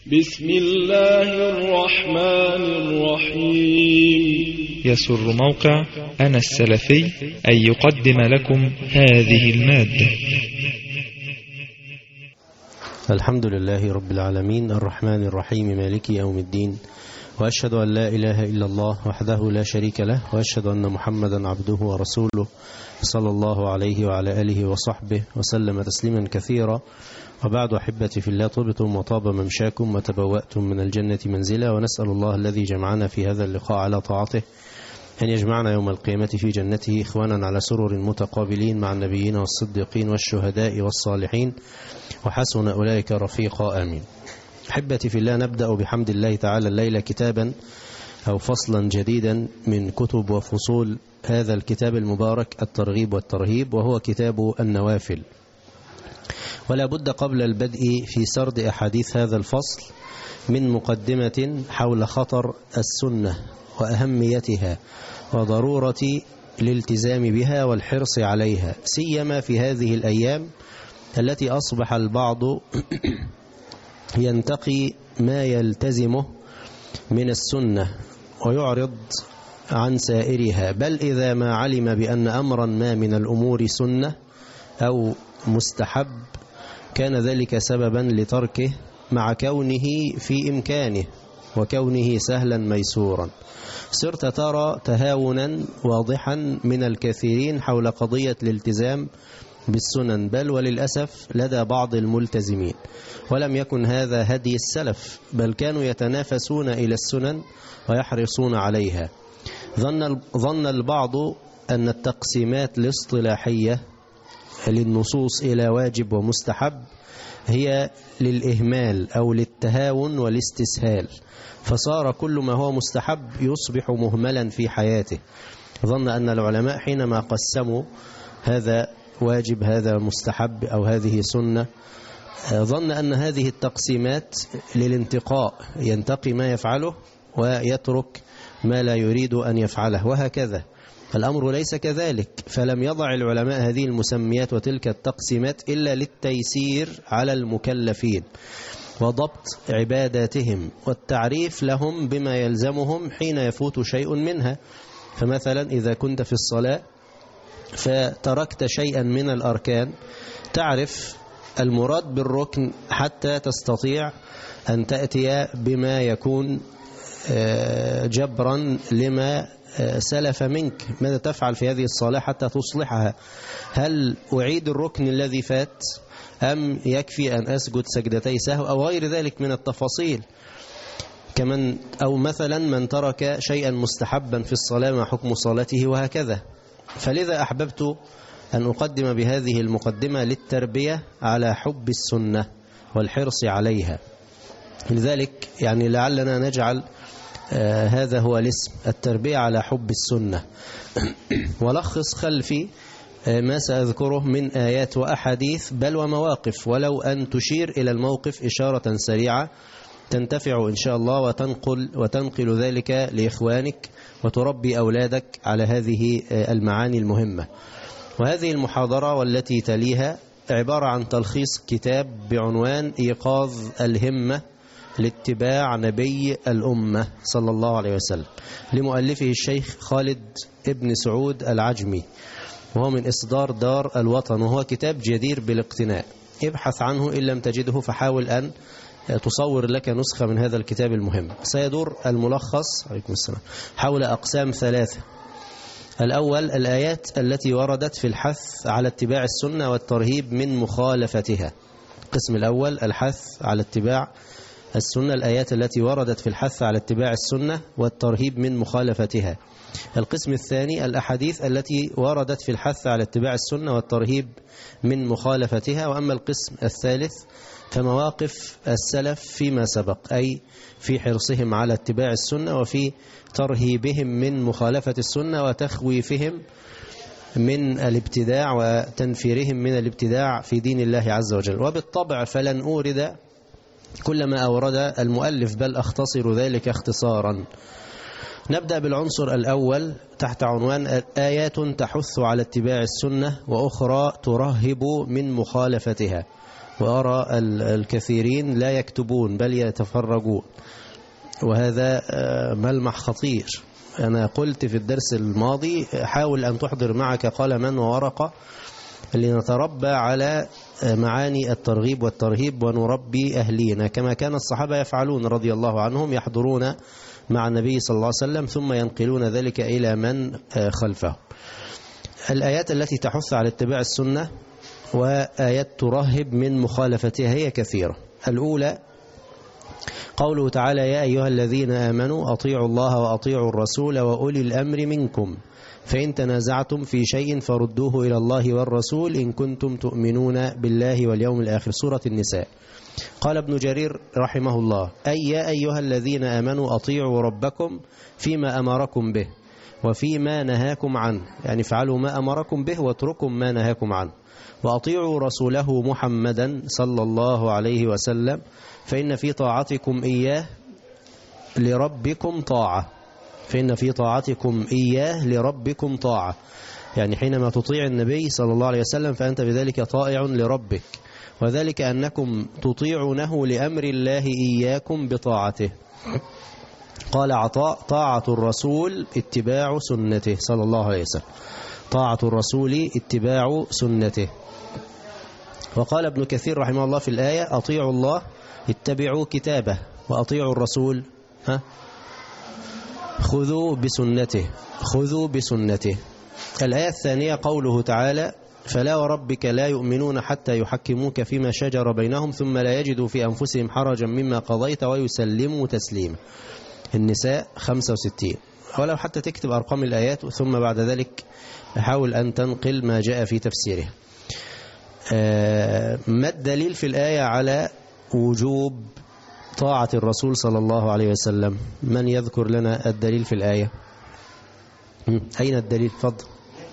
بسم الله الرحمن الرحيم. يسر موقع أنا السلفي أن يقدم لكم هذه المادة. الحمد لله رب العالمين الرحمن الرحيم مالك يوم الدين، وأشهد أن لا إله إلا الله وحده لا شريك له، وأشهد أن محمدا عبده ورسوله صلى الله عليه وعلى آله وصحبه وسلم تسليما كثيرا. وبعد، أحبتي في الله، طبتم وطاب ممشاكم وتبوأتم من الجنة منزلا، ونسأل الله الذي جمعنا في هذا اللقاء على طاعته أن يجمعنا يوم القيامة في جنته إخوانا على سرر متقابلين مع النبيين والصديقين والشهداء والصالحين، وحسن أولئك رفيقا، آمين. أحبتي في الله، نبدأ بحمد الله تعالى الليلة كتابا أو فصلا جديدا من كتب وفصول هذا الكتاب المبارك الترغيب والترهيب، وهو كتاب النوافل. ولا بد قبل البدء في سرد أحاديث هذا الفصل من مقدمة حول خطر السنة وأهميتها وضرورة الالتزام بها والحرص عليها، سيما في هذه الأيام التي أصبح البعض ينتقي ما يلتزمه من السنة ويعرض عن سائرها، بل إذا ما علم بأن أمرا ما من الأمور سنة أو مستحب كان ذلك سببا لتركه مع كونه في إمكانه وكونه سهلا ميسورا. صرت ترى تهاونا واضحا من الكثيرين حول قضية الالتزام بالسنن، بل وللأسف لدى بعض الملتزمين. ولم يكن هذا هدي السلف، بل كانوا يتنافسون إلى السنن ويحرصون عليها. ظن البعض أن التقسيمات الاصطلاحية للنصوص إلى واجب ومستحب هي للإهمال أو للتهاون والاستسهال، فصار كل ما هو مستحب يصبح مهملا في حياته. ظن أن العلماء حينما قسموا هذا واجب هذا مستحب أو هذه سنة، ظن أن هذه التقسيمات للانتقاء، ينتقي ما يفعله ويترك ما لا يريد أن يفعله، وهكذا. الأمر ليس كذلك، فلم يضع العلماء هذه المسميات وتلك التقسيمات إلا للتيسير على المكلفين وضبط عباداتهم والتعريف لهم بما يلزمهم حين يفوت شيء منها. فمثلا إذا كنت في الصلاة فتركت شيئا من الأركان، تعرف المراد بالركن حتى تستطيع أن تأتي بما يكون جبرا لما سلف منك. ماذا تفعل في هذه الصلاة حتى تصلحها؟ هل أعيد الركن الذي فات أم يكفي أن أسجد سجدتي سهو أو غير ذلك من التفاصيل؟ كمان أو مثلا من ترك شيئا مستحبا في الصلاة ما حكم صلاته، وهكذا. فلذا أحببت أن أقدم بهذه المقدمة للتربية على حب السنة والحرص عليها. لذلك يعني لعلنا نجعل هذا هو الاسم، التربية على حب السنة. ولخص خلفي ما سأذكره من آيات وأحاديث بل ومواقف، ولو أن تشير إلى الموقف إشارة سريعة تنتفع إن شاء الله وتنقل ذلك لإخوانك وتربي أولادك على هذه المعاني المهمة. وهذه المحاضرة والتي تليها عبارة عن تلخيص كتاب بعنوان إيقاظ الهمة لاتباع نبي الأمة صلى الله عليه وسلم، لمؤلفه الشيخ خالد ابن سعود العجمي، وهو من إصدار دار الوطن، وهو كتاب جدير بالاقتناء. ابحث عنه إن لم تجده، فحاول أن تصور لك نسخة من هذا الكتاب المهم. سيدور الملخص عليكم السلام حول أقسام ثلاثة. الأول الآيات التي وردت في الحث على اتباع السنة والترهيب من مخالفتها. القسم الأول الحث على اتباع السنة، الآيات التي وردت في الحث على اتباع السنة والترهيب من مخالفتها. القسم الثاني الأحاديث التي وردت في الحث على اتباع السنة والترهيب من مخالفتها. وأما القسم الثالث فمواقف السلف فيما سبق، أي في حرصهم على اتباع السنة وفي ترهيبهم من مخالفة السنة وتخويفهم من الابتداع وتنفيرهم من الابتداع في دين الله عز وجل. وبالطبع فلن أورد كل ما أورد المؤلف، بل أختصر ذلك اختصارا. نبدأ بالعنصر الأول تحت عنوان آيات تحث على اتباع السنة وأخرى ترهب من مخالفتها. وأرى الكثيرين لا يكتبون بل يتفرجون، وهذا ملمح خطير. أنا قلت في الدرس الماضي حاول أن تحضر معك قلما وورقة لنتربى على معاني الترغيب والترهيب ونربي أهلينا كما كان الصحابة يفعلون رضي الله عنهم، يحضرون مع النبي صلى الله عليه وسلم ثم ينقلون ذلك إلى من خلفه. الآيات التي تحث على اتباع السنة وآيات ترهب من مخالفتها هي كثيرة. الأولى قوله تعالى: يا أيها الذين آمنوا أطيعوا الله وأطيعوا الرسول وأولي الأمر منكم فإن تنازعتم في شيء فردوه إلى الله والرسول إن كنتم تؤمنون بالله واليوم الآخر. سورة النساء. قال ابن جرير رحمه الله: أي يا أيها الذين آمنوا أطيعوا ربكم فيما أمركم به وفيما نهاكم عنه، يعني فعلوا ما أمركم به واتركوا ما نهاكم عنه، وأطيعوا رسوله محمدا صلى الله عليه وسلم فإن في طاعتكم إياه لربكم طاعة، فإن في طاعتكم إياه لربكم طاعة، يعني حينما تطيع النبي صلى الله عليه وسلم فأنت بذلك طائع لربك، وذلك أنكم تطيعونه لأمر الله إياكم بطاعته. قال عطاء: طاعة الرسول اتباع سنته صلى الله عليه وسلم، طاعة الرسول اتباع سنته. وقال ابن كثير رحمه الله في الآية: أطيعوا الله اتبعوا كتابه وأطيعوا الرسول خذوا بسنته، خذوا بسنته. الآية الثانية قوله تعالى: فلا وربك لا يؤمنون حتى يحكموك فيما شجر بينهم ثم لا يجدوا في أنفسهم حرجا مما قضيت ويسلموا تسليما. النساء 65. ولو حتى تكتب أرقام الآيات ثم بعد ذلك حاول أن تنقل ما جاء في تفسيره. ما الدليل في الآية على وجوب طاعة الرسول صلى الله عليه وسلم؟ من يذكر لنا الدليل في الآية؟ أين الدليل؟ فضل.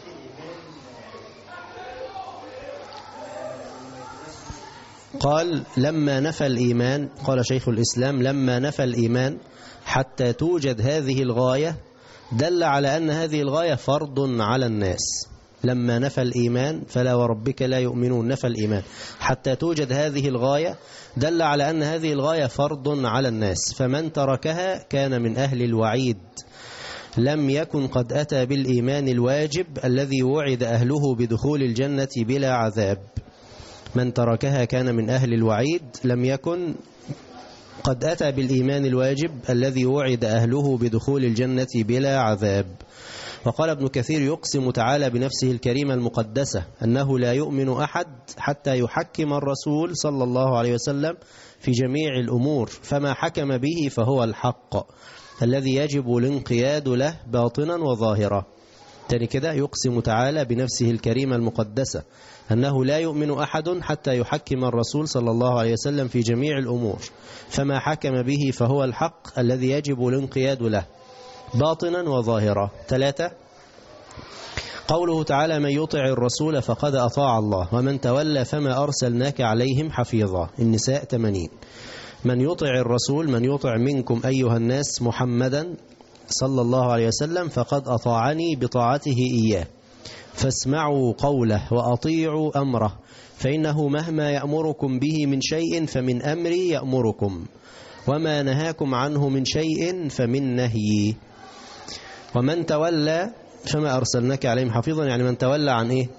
قال: لما نفى الإيمان، قال شيخ الإسلام: لما نفى الإيمان حتى توجد هذه الغاية دل على أن هذه الغاية فرض على الناس. لما نفى الإيمان، فلا وربك لا يؤمنون، نفى الإيمان حتى توجد هذه الغاية دل على أن هذه الغاية فرض على الناس، فمن تركها كان من أهل الوعيد، لم يكن قد أتى بالإيمان الواجب الذي وعد أهله بدخول الجنة بلا عذاب. من تركها كان من أهل الوعيد، لم يكن قد أتى بالإيمان الواجب الذي وعد أهله بدخول الجنة بلا عذاب. وقال ابن كثير: يقسم تعالى بنفسه الكريمة المقدسة أنه لا يؤمن أحد حتى يحكم الرسول صلى الله عليه وسلم في جميع الأمور، فما حكم به فهو الحق الذي يجب الانقياد له باطنا وظاهرا. تاني كده: يقسم تعالى بنفسه الكريمة المقدسة أنه لا يؤمن أحد حتى يحكم الرسول صلى الله عليه وسلم في جميع الأمور، فما حكم به فهو الحق الذي يجب الانقياد له باطنا وظاهرا. 3. قوله تعالى: من يطع الرسول فقد أطاع الله ومن تولى فما أرسلناك عليهم حفيظا. النساء 80. من يطع الرسول، من يطع منكم أيها الناس محمدا صلى الله عليه وسلم فقد أطاعني بطاعته إياه، فاسمعوا قوله وأطيعوا أمره، فإنه مهما يأمركم به من شيء فمن أمري يأمركم، وما نهاكم عنه من شيء فمن نهيي. ومن تولى فما أرسلناك عليهم حفيظا، يعني من تولى عن إيه؟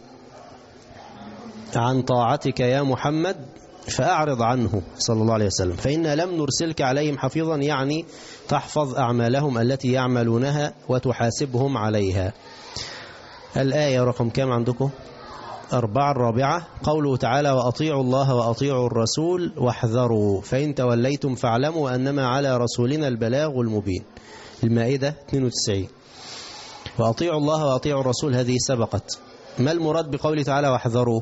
عن طاعتك يا محمد فأعرض عنه صلى الله عليه وسلم، فإنا لم نرسلك عليهم حفيظا، يعني تحفظ أعمالهم التي يعملونها وتحاسبهم عليها. الآية رقم كام عندكم؟ 4. الرابعة قوله تعالى: وأطيعوا الله وأطيعوا الرسول واحذروا فإن توليتم فاعلموا أنما على رسولنا البلاغ المبين. المائدة 92. وأطيعوا الله وأطيعوا الرسول هذه سبقت. ما المراد بقوله تعالى واحذروا؟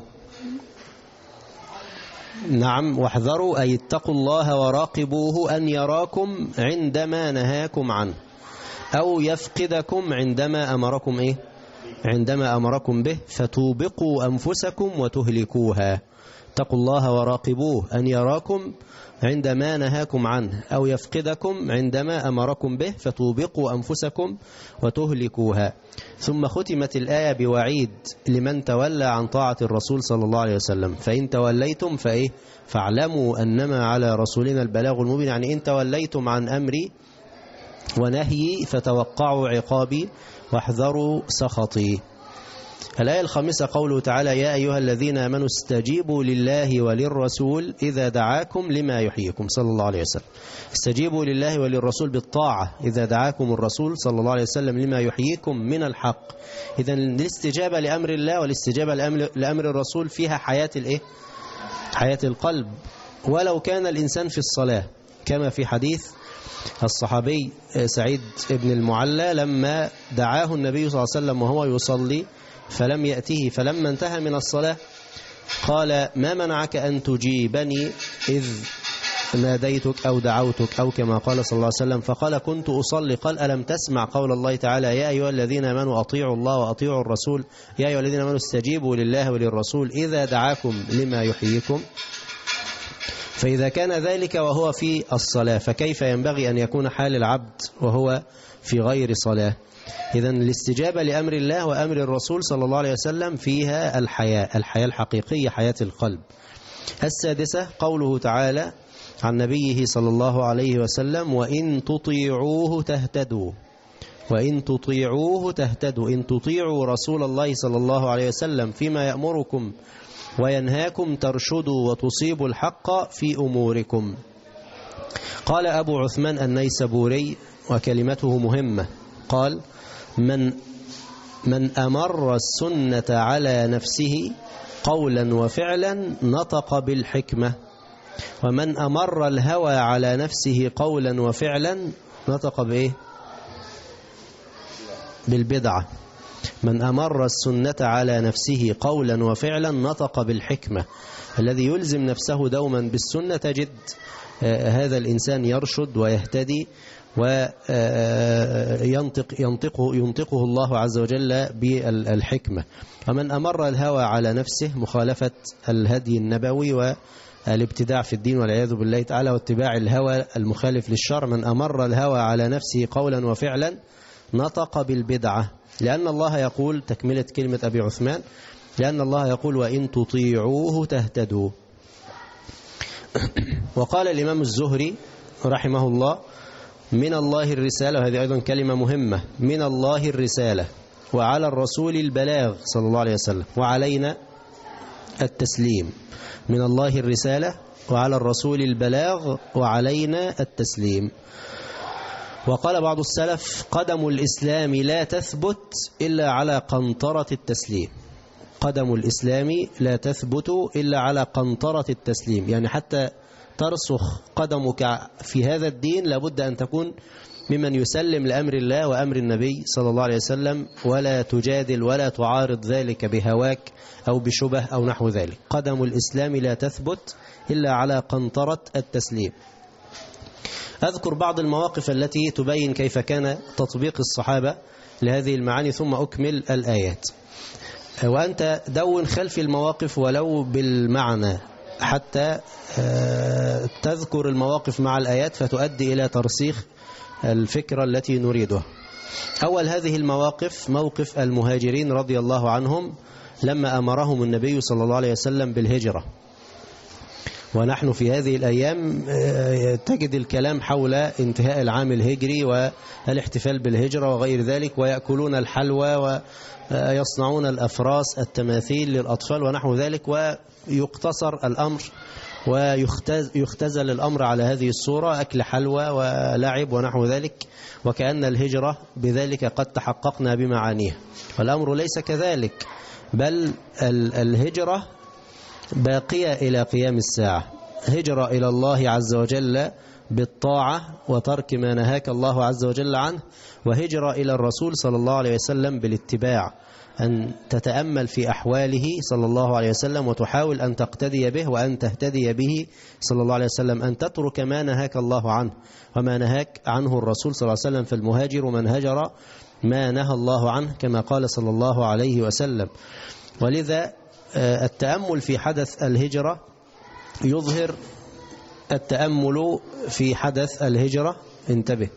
نعم، واحذروا أي اتقوا الله وراقبوه أن يراكم عندما نهاكم عنه، أو يفقدكم عندما أمركم عندما أمركم به فتوبقوا أنفسكم وتهلكوها. اتقوا الله وراقبوه أن يراكم عندما نهاكم عنه أو يفقدكم عندما أمركم به فتوبقوا أنفسكم وتهلكوها. ثم ختمت الآية بوعيد لمن تولى عن طاعة الرسول صلى الله عليه وسلم. فإن توليتم فاعلموا أنما على رسولنا البلاغ المبين. يعني إن توليتم عن أمري ونهيي فتوقعوا عقابي واحذروا سخطي. الآية الخامسة قوله تعالى: يا أيها الذين آمنوا استجيبوا لله وللرسول إذا دعاكم لما يحييكم. صلى الله عليه وسلم استجيبوا لله وللرسول بالطاعة إذا دعاكم الرسول صلى الله عليه وسلم لما يحييكم من الحق. إذا الاستجابة لأمر الله والاستجابة لأمر الرسول فيها حياة القلب، ولو كان الإنسان في الصلاة، كما في حديث الصحابي سعيد بن المعلى لما دعاه النبي صلى الله عليه وسلم وهو يصلي فلم يأته، فلما انتهى من الصلاة قال: ما منعك أن تجيبني إذ ناديتك أو دعوتك، أو كما قال صلى الله عليه وسلم. فقال: كنت أصلي. قال: ألم تسمع قول الله تعالى: يا أيها الذين آمنوا أطيعوا الله وأطيعوا الرسول، يا أيها الذين آمنوا استجيبوا لله وللرسول إذا دعاكم لما يحييكم. فإذا كان ذلك وهو في الصلاة فكيف ينبغي أن يكون حال العبد وهو في غير صلاة؟ إذن الاستجابة لأمر الله وأمر الرسول صلى الله عليه وسلم فيها الحياة الحقيقية، حياة القلب. السادسة قوله تعالى عن نبيه صلى الله عليه وسلم: وإن تطيعوه تهتدوا. وإن تطيعوه تهتدوا. إن تطيعوا رسول الله صلى الله عليه وسلم فيما يأمركم وينهاكم ترشدوا وتصيبوا الحق في أموركم. قال أبو عثمان النيسابوري وكلمته مهمة، قال: من أمر السنة على نفسه قولا وفعلا نطق بالحكمة، ومن أمر الهوى على نفسه قولا وفعلا نطق بالبدعة. من أمر السنة على نفسه قولا وفعلا نطق بالحكمة. الذي يلزم نفسه دوما بالسنة تجد هذا الإنسان يرشد ويهتدي وينطقه الله عز وجل بالحكمة. ومن أمر الهوى على نفسه مخالفة الهدي النبوي والابتداع في الدين والعياذ بالله تعالى واتباع الهوى المخالف للشرع. من أمر الهوى على نفسه قولا وفعلا نطق بالبدعة، لأن الله يقول، تكملة كلمة أبي عثمان، لأن الله يقول: وإن تطيعوه تهتدوا. وقال الإمام الزهري رحمه الله: من الله الرسالة، وهذه أيضا كلمة مهمة، من الله الرسالة وعلى الرسول البلاغ صلى الله عليه وسلم وعلينا التسليم. من الله الرسالة وعلى الرسول البلاغ وعلينا التسليم. وقال بعض السلف: قدم الإسلام لا تثبت إلا على قنطرة التسليم. قدم الإسلام لا تثبت إلا على قنطرة التسليم، يعني حتى ترسخ قدمك في هذا الدين لابد أن تكون ممن يسلم لأمر الله وأمر النبي صلى الله عليه وسلم، ولا تجادل ولا تعارض ذلك بهواك أو بشبه أو نحو ذلك. قدم الإسلام لا تثبت إلا على قنطرة التسليم. أذكر بعض المواقف التي تبين كيف كان تطبيق الصحابة لهذه المعاني ثم أكمل الآيات. وأنت دون خلف المواقف ولو بالمعنى حتى تذكر المواقف مع الآيات فتؤدي إلى ترسيخ الفكرة التي نريدها. أول هذه المواقف موقف المهاجرين رضي الله عنهم لما أمرهم النبي صلى الله عليه وسلم بالهجرة. ونحن في هذه الأيام تجد الكلام حول انتهاء العام الهجري والاحتفال بالهجرة وغير ذلك، ويأكلون الحلوى ويصنعون الأفراس التماثيل للأطفال ونحو ذلك، ويقتصر الأمر ويختزل الأمر على هذه الصورة، أكل حلوى ولعب ونحو ذلك، وكأن الهجرة بذلك قد تحققنا بمعانيها. والأمر ليس كذلك، بل الهجرة باقية إلى قيام الساعة. هجرة إلى الله عز وجل بالطاعة وترك ما نهاك الله عز وجل عنه، وهجرة إلى الرسول صلى الله عليه وسلم بالاتباع، أن تتأمل في أحواله صلى الله عليه وسلم وتحاول أن تقتدي به وأن تهتدي به صلى الله عليه وسلم، أن تترك ما نهاك الله عنه وما نهاك عنه الرسول صلى الله عليه وسلم. فالمهاجر من هجر ما نهى الله عنه كما قال صلى الله عليه وسلم. ولذا التأمل في حدث الهجرة يظهر التأمل في حدث الهجرة انتبه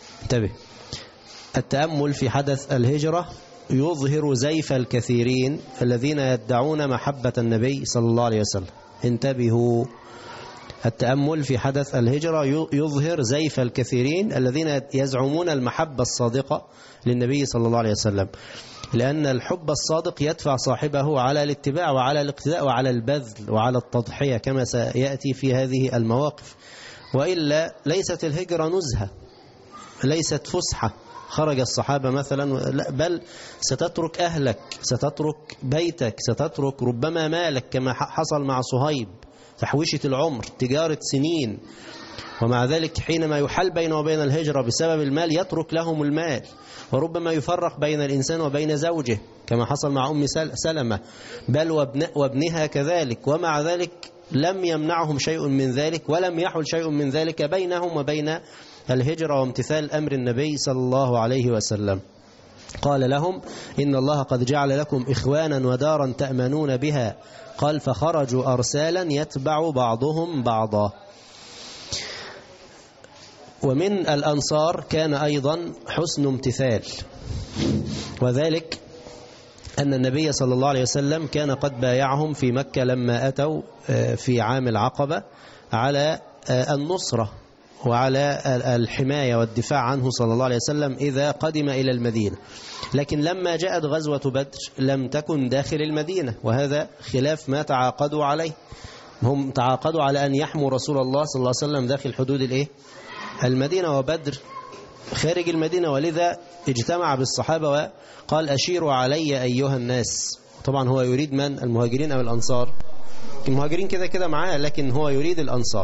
التأمل في حدث الهجرة يظهر زيف الكثيرين الذين يدعون محبة النبي صلى الله عليه وسلم. انتبهوا، التأمل في حدث الهجرة يظهر زيف الكثيرين الذين يزعمون المحبة الصادقة للنبي صلى الله عليه وسلم، لأن الحب الصادق يدفع صاحبه على الاتباع وعلى الاقتداء وعلى البذل وعلى التضحية كما سيأتي في هذه المواقف. وإلا ليست الهجرة نزهة، ليست فسحة خرج الصحابة مثلا، بل ستترك أهلك، ستترك بيتك، ستترك ربما مالك كما حصل مع صهيب، تحويشة العمر، تجارة سنين، ومع ذلك حينما يحل بينه وبين الهجرة بسبب المال يترك لهم المال، وربما يفرق بين الإنسان وبين زوجه كما حصل مع أم سلمة، بل وابنها كذلك، ومع ذلك لم يمنعهم شيء من ذلك ولم يحل شيء من ذلك بينهم وبين الهجرة وامتثال أمر النبي صلى الله عليه وسلم. قال لهم إن الله قد جعل لكم إخوانا ودارا تأمنون بها، قال فخرجوا أرسالا يتبع بعضهم بعضا. ومن الأنصار كان أيضا حسن امتثال، وذلك أن النبي صلى الله عليه وسلم كان قد بايعهم في مكة لما أتوا في عام العقبة على النصرة وعلى الحماية والدفاع عنه صلى الله عليه وسلم إذا قدم إلى المدينة، لكن لما جاءت غزوة بدر لم تكن داخل المدينة، وهذا خلاف ما تعاقدوا عليه. هم تعاقدوا على أن يحموا رسول الله صلى الله عليه وسلم داخل حدود المدينة، وبدر خارج المدينة، ولذا اجتمع بالصحابة وقال أشيروا علي أيها الناس. طبعا هو يريد من؟ المهاجرين أو الأنصار؟ المهاجرين كده كده معاه، لكن هو يريد الأنصار.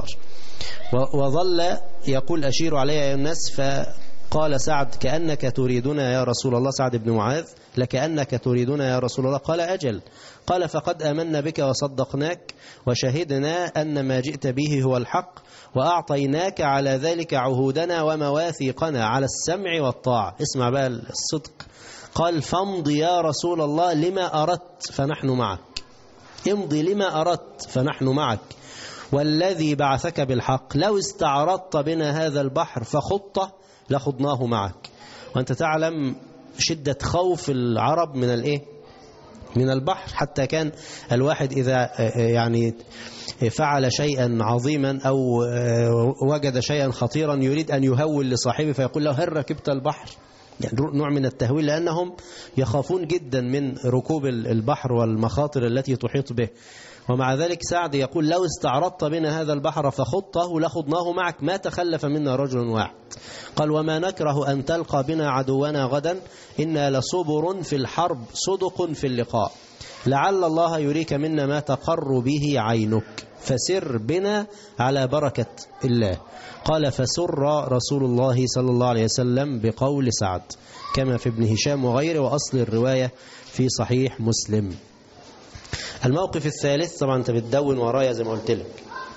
وظل يقول أشيروا علي أيها الناس، فقال سعد كأنك تريدنا يا رسول الله، سعد بن معاذ لكأنك تريدنا يا رسول الله، قال أجل، قال فقد آمنا بك وصدقناك وشهدنا أن ما جئت به هو الحق، وأعطيناك على ذلك عهودنا ومواثيقنا على السمع والطاعة. اسمع بقى الصدق، قال فامض يا رسول الله لما أردت فنحن معك، امضي لما أردت فنحن معك، والذي بعثك بالحق لو استعرضت بنا هذا البحر فخطه لخضناه معك. وأنت تعلم شدة خوف العرب من البحر، حتى كان الواحد إذا يعني فعل شيئا عظيما أو وجد شيئا خطيرا يريد أن يهول لصاحبه فيقول له هل ركبت البحر، يعني نوع من التهويل، لأنهم يخافون جدا من ركوب البحر والمخاطر التي تحيط به. ومع ذلك سعد يقول لو استعرضت بنا هذا البحر فخطه لخضناه معك ما تخلف منا رجل واحد. قال وما نكره أن تلقى بنا عدونا غدا، إنا لصبر في الحرب صدق في اللقاء، لعل الله يريك منا ما تقر به عينك، فسر بنا على بركة الله. قال فسر رسول الله صلى الله عليه وسلم بقول سعد كما في ابن هشام وغيره، وأصل الرواية في صحيح مسلم. الموقف الثالث، طبعا انت بتدون ورايا زي ما قلت لك،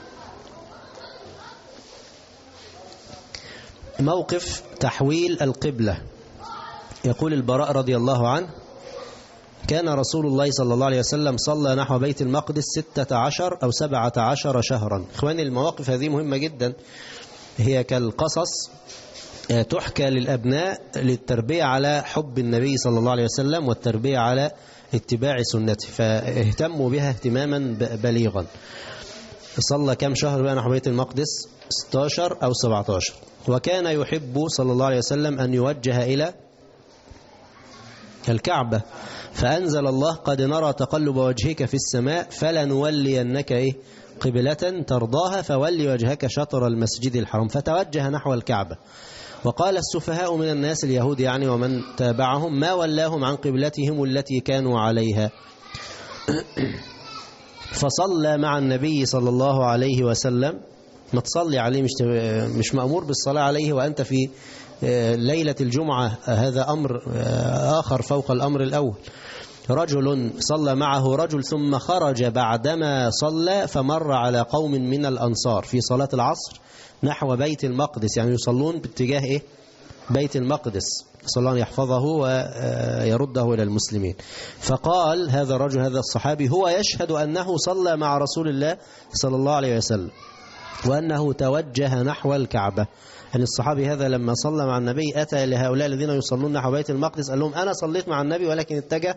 موقف تحويل القبلة. يقول البراء رضي الله عنه كان رسول الله صلى الله عليه وسلم صلى نحو بيت المقدس 16 أو 17 شهرا. إخواني المواقف هذه مهمة جدا، هي كالقصص تحكى للأبناء للتربية على حب النبي صلى الله عليه وسلم والتربية على اتباع سنته، فاهتموا بها اهتماما بليغا. صلى كم شهر بقى نحو بيت المقدس؟ 16 أو 17. وكان يحب صلى الله عليه وسلم أن يوجه إلى الكعبة، فأنزل الله قد نرى تقلب وجهك في السماء فلنولينك قبلة ترضاها فولي وجهك شطر المسجد الحرام، فتوجه نحو الكعبة. وقال السفهاء من الناس اليهود يعني ومن تابعهم ما ولاهم عن قبلتهم التي كانوا عليها، فصلى مع النبي صلى الله عليه وسلم. ما تصلي عليه، مش مأمور بالصلاة عليه وأنت في ليلة الجمعة، هذا أمر آخر فوق الأمر الأول. رجل صلى معه رجل ثم خرج بعدما صلى فمر على قوم من الأنصار في صلاة العصر نحو بيت المقدس، يعني يصلون باتجاه بيت المقدس، صلى الله أن يحفظه ويرده إلى المسلمين. فقال هذا الرجل هذا الصحابي هو يشهد أنه صلى مع رسول الله صلى الله عليه وسلم وأنه توجه نحو الكعبة. يعني الصحابي هذا لما صلى مع النبي أتى لهؤلاء الذين يصلون نحو بيت المقدس قال لهم أنا صليت مع النبي ولكن اتجه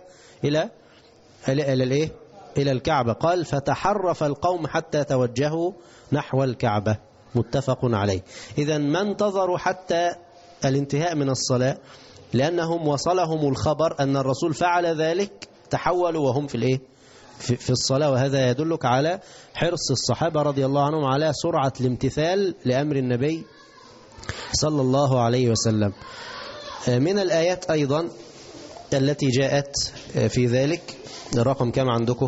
إلى الكعبة. قال فتحرف القوم حتى توجهوا نحو الكعبة، متفق عليه. إذن ما انتظروا حتى الانتهاء من الصلاة لأنهم وصلهم الخبر أن الرسول فعل ذلك، تحولوا وهم في الصلاة. وهذا يدلك على حرص الصحابة رضي الله عنهم على سرعة الامتثال لأمر النبي صلى الله عليه وسلم. من الآيات أيضا التي جاءت في ذلك، الرقم كم عندكم؟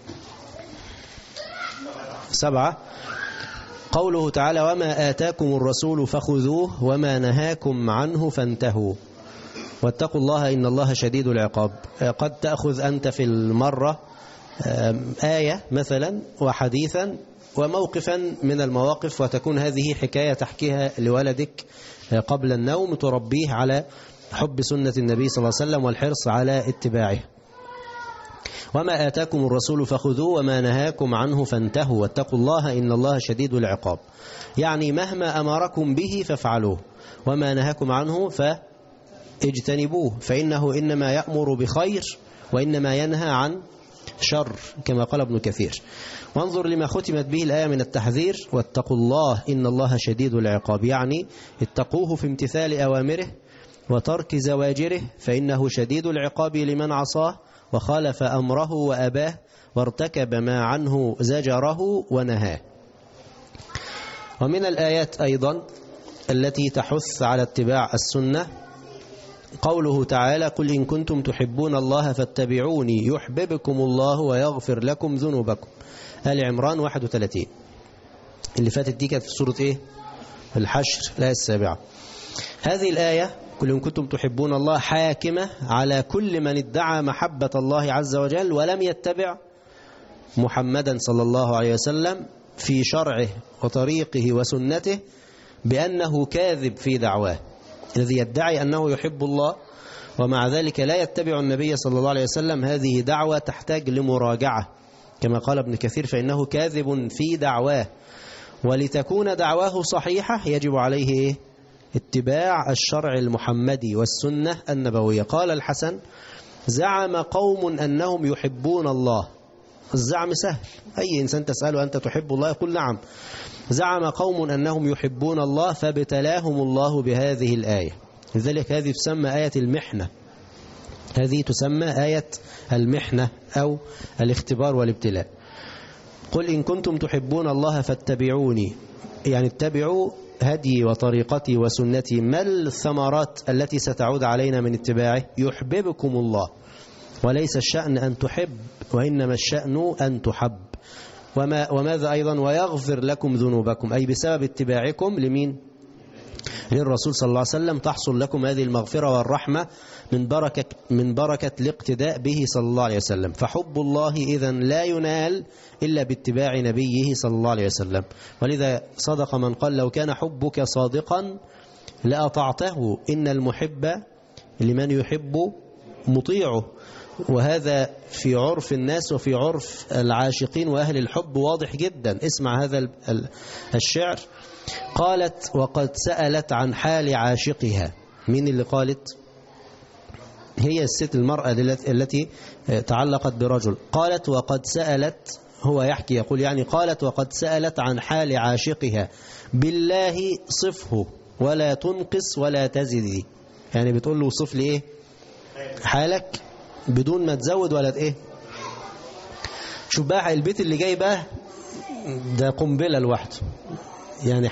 7. قوله تعالى وما آتاكم الرسول فخذوه وما نهاكم عنه فانتهوا واتقوا الله إن الله شديد العقاب. قد تأخذ أنت في المرة آية مثلا وحديثا وموقفا من المواقف وتكون هذه حكاية تحكيها لولدك قبل النوم تربيه على حب سنة النبي صلى الله عليه وسلم والحرص على اتباعه. وما آتاكم الرسول فخذوه وما نهاكم عنه فانتهوا واتقوا الله إن الله شديد العقاب. يعني مهما أمركم به فافعلوه وما نهاكم عنه فاجتنبوه، فإنه إنما يأمر بخير وإنما ينهى عن شر كما قال ابن كثير. وانظر لما ختمت به الآية من التحذير واتقوا الله إن الله شديد العقاب، يعني اتقوه في امتثال أوامره وترك زواجره فإنه شديد العقاب لمن عصاه وخالف أمره وأباه وارتكب ما عنه زجره ونهاه. ومن الآيات أيضا التي تحث على اتباع السنة قوله تعالى قل إن كنتم تحبون الله فاتبعوني يحببكم الله ويغفر لكم ذنوبكم. آل عمران 31. اللي فاتت دي كانت في سورة إيه؟ الحشر الآية 7. هذه الآية قل إن كنتم تحبون الله حاكمة على كل من ادعى محبة الله عز وجل ولم يتبع محمدا صلى الله عليه وسلم في شرعه وطريقه وسنته بأنه كاذب في دعواه. الذي يدعي أنه يحب الله ومع ذلك لا يتبع النبي صلى الله عليه وسلم هذه دعوة تحتاج لمراجعة كما قال ابن كثير فإنه كاذب في دعواه. ولتكون دعواه صحيحة يجب عليه اتباع الشرع المحمدي والسنة النبوية. قال الحسن زعم قوم أنهم يحبون الله. الزعم سهل، أي إنسان تسأله أنت تحب الله يقول نعم. زعم قوم أنهم يحبون الله فابتلاهم الله بهذه الآية. لذلك هذه تسمى آية المحنة، هذه تسمى آية المحنة أو الاختبار والابتلاء. قل إن كنتم تحبون الله فاتبعوني، يعني اتبعوا هدي وطريقتي وسنتي. ما الثمرات التي ستعود علينا من اتباعه؟ يحببكم الله، وليس الشأن أن تحب وإنما الشأن أن تحب. وماذا أيضا؟ ويغفر لكم ذنوبكم، أي بسبب اتباعكم لمين؟ للرسول صلى الله عليه وسلم تحصل لكم هذه المغفرة والرحمة من بركة الاقتداء به صلى الله عليه وسلم. فحب الله إذن لا ينال إلا باتباع نبيه صلى الله عليه وسلم. ولذا صدق من قال لو كان حبك صادقا لأطعته إن المحب لمن يحب مطيعه. وهذا في عرف الناس وفي عرف العاشقين وأهل الحب واضح جدا. اسمع هذا الشعر. قالت وقد سألت عن حال عاشقها. مين اللي قالت؟ هي الست المرأة التي تعلقت برجل. قالت وقد سألت، هو يحكي يقول يعني قالت وقد سألت عن حال عاشقها بالله صفه ولا تنقص ولا تزدي. يعني بتقول له صف لي ايه حالك بدون ما تزود ولا ايه. شوف بقى البيت اللي جاي بقى ده قنبلة لوحده. يعني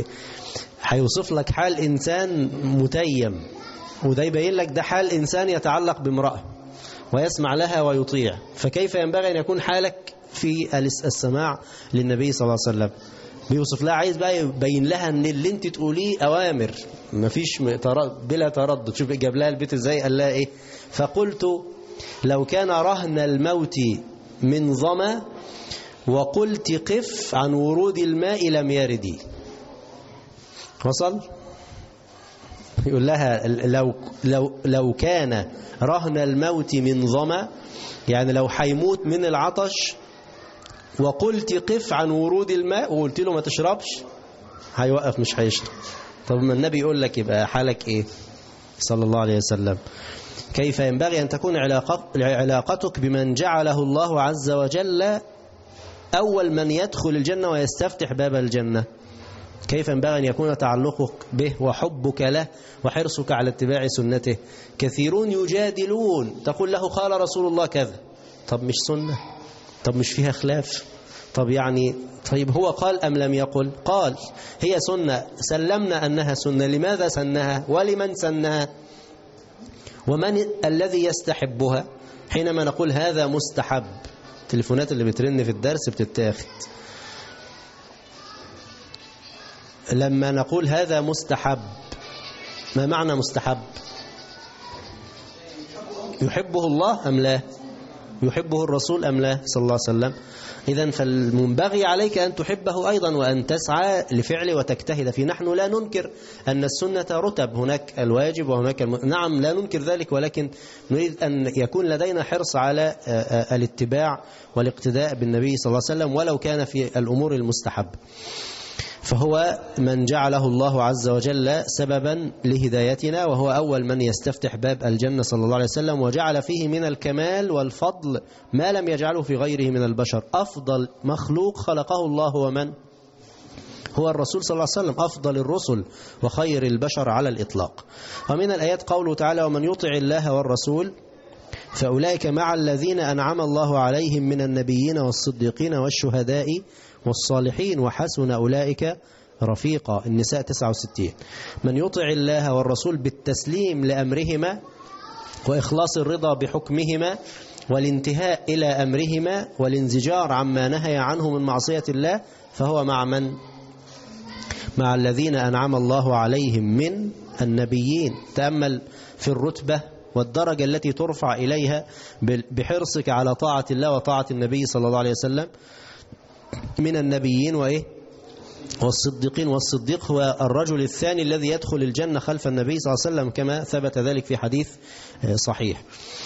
هيوصف لك حال إنسان متيم، وده يبين لك ده حال إنسان يتعلق بامرأة ويسمع لها ويطيع. فكيف ينبغي أن يكون حالك في السماع للنبي صلى الله عليه وسلم؟ بيوصف لها، عايز بقى يبين لها ان اللي انت تقوليه أوامر مفيش بلا تردد. شوف جاب لها البيت ازاي، قال لها ايه؟ فقلت لو كان رهن الموت من ظما وقلت قف عن ورود الماء لم يردي. وصل؟ يقول لها لو كان رهن الموت من ظما، يعني لو هيموت من العطش وقلت قف عن ورود الماء وقلت له ما تشربش، هيوقف مش هيشرب. طب ما النبي يقول لك يبقى حالك ايه صلى الله عليه وسلم؟ كيف ينبغي أن تكون علاقتك بمن جعله الله عز وجل أول من يدخل الجنة ويستفتح باب الجنة؟ كيف ينبغي أن يكون تعلقك به وحبك له وحرصك على اتباع سنته؟ كثيرون يجادلون، تقول له قال رسول الله كذا، طب مش سنة؟ طب مش فيها خلاف؟ طب يعني طيب هو قال أم لم يقل؟ قال هي سنة، سلمنا أنها سنة، لماذا سنها ولمن سنها ومن الذي يستحبها؟ حينما نقول هذا مستحب، التليفونات اللي بترن في الدرس بتتاخد. لما نقول هذا مستحب، ما معنى مستحب؟ يحبه الله أم لا؟ يحبه الرسول أم لا صلى الله عليه وسلم؟ إذن فالمنبغي عليك أن تحبه أيضا وأن تسعى لفعله وتجتهد فيه. نحن لا ننكر أن السنة رتب، هناك الواجب وهناك نعم لا ننكر ذلك، ولكن نريد أن يكون لدينا حرص على الاتباع والاقتداء بالنبي صلى الله عليه وسلم ولو كان في الأمور المستحب. فهو من جعله الله عز وجل سببا لهدايتنا، وهو أول من يستفتح باب الجنة صلى الله عليه وسلم، وجعل فيه من الكمال والفضل ما لم يجعله في غيره من البشر. أفضل مخلوق خلقه الله ومن؟ هو الرسول صلى الله عليه وسلم، أفضل الرسل وخير البشر على الإطلاق. ومن الآيات قوله تعالى ومن يطع الله والرسول فأولئك مع الذين أنعم الله عليهم من النبيين والصديقين والشهداء والصالحين وحسن أولئك رفيقا. النساء 69. من يطع الله والرسول بالتسليم لأمرهما وإخلاص الرضا بحكمهما والانتهاء إلى أمرهما والانزجار عما نهي عنه من معصية الله، فهو مع من؟ مع الذين أنعم الله عليهم من النبيين. تأمل في الرتبة والدرجة التي ترفع إليها بحرصك على طاعة الله وطاعة النبي صلى الله عليه وسلم. من النبيين وإيه؟ والصديقين. والصديق هو الرجل الثاني الذي يدخل الجنة خلف النبي صلى الله عليه وسلم كما ثبت ذلك في حديث صحيح.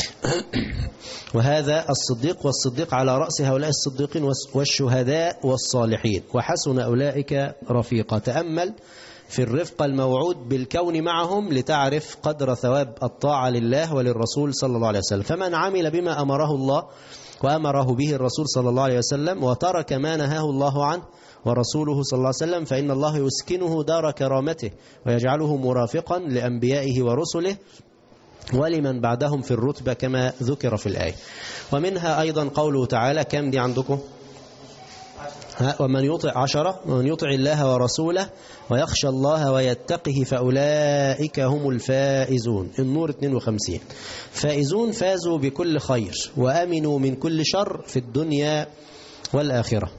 وهذا الصديق، والصديق على رأس هؤلاء الصديقين والشهداء والصالحين وحسن أولئك رفيقا. تأمل في الرفق الموعود بالكون معهم لتعرف قدر ثواب الطاعة لله وللرسول صلى الله عليه وسلم. فمن عمل بما أمره الله وأمره به الرسول صلى الله عليه وسلم وترك ما نهاه الله عنه ورسوله صلى الله عليه وسلم فإن الله يسكنه دار كرامته ويجعله مرافقا لأنبيائه ورسله ولمن بعدهم في الرتبة كما ذكر في الآية. ومنها أيضا قوله تعالى، كم دي عندكم؟ ومن يطع 10 ومن يطع الله ورسوله ويخشى الله ويتقه فأولئك هم الفائزون. النور 52. فائزون فازوا بكل خير وأمنوا من كل شر في الدنيا والآخرة.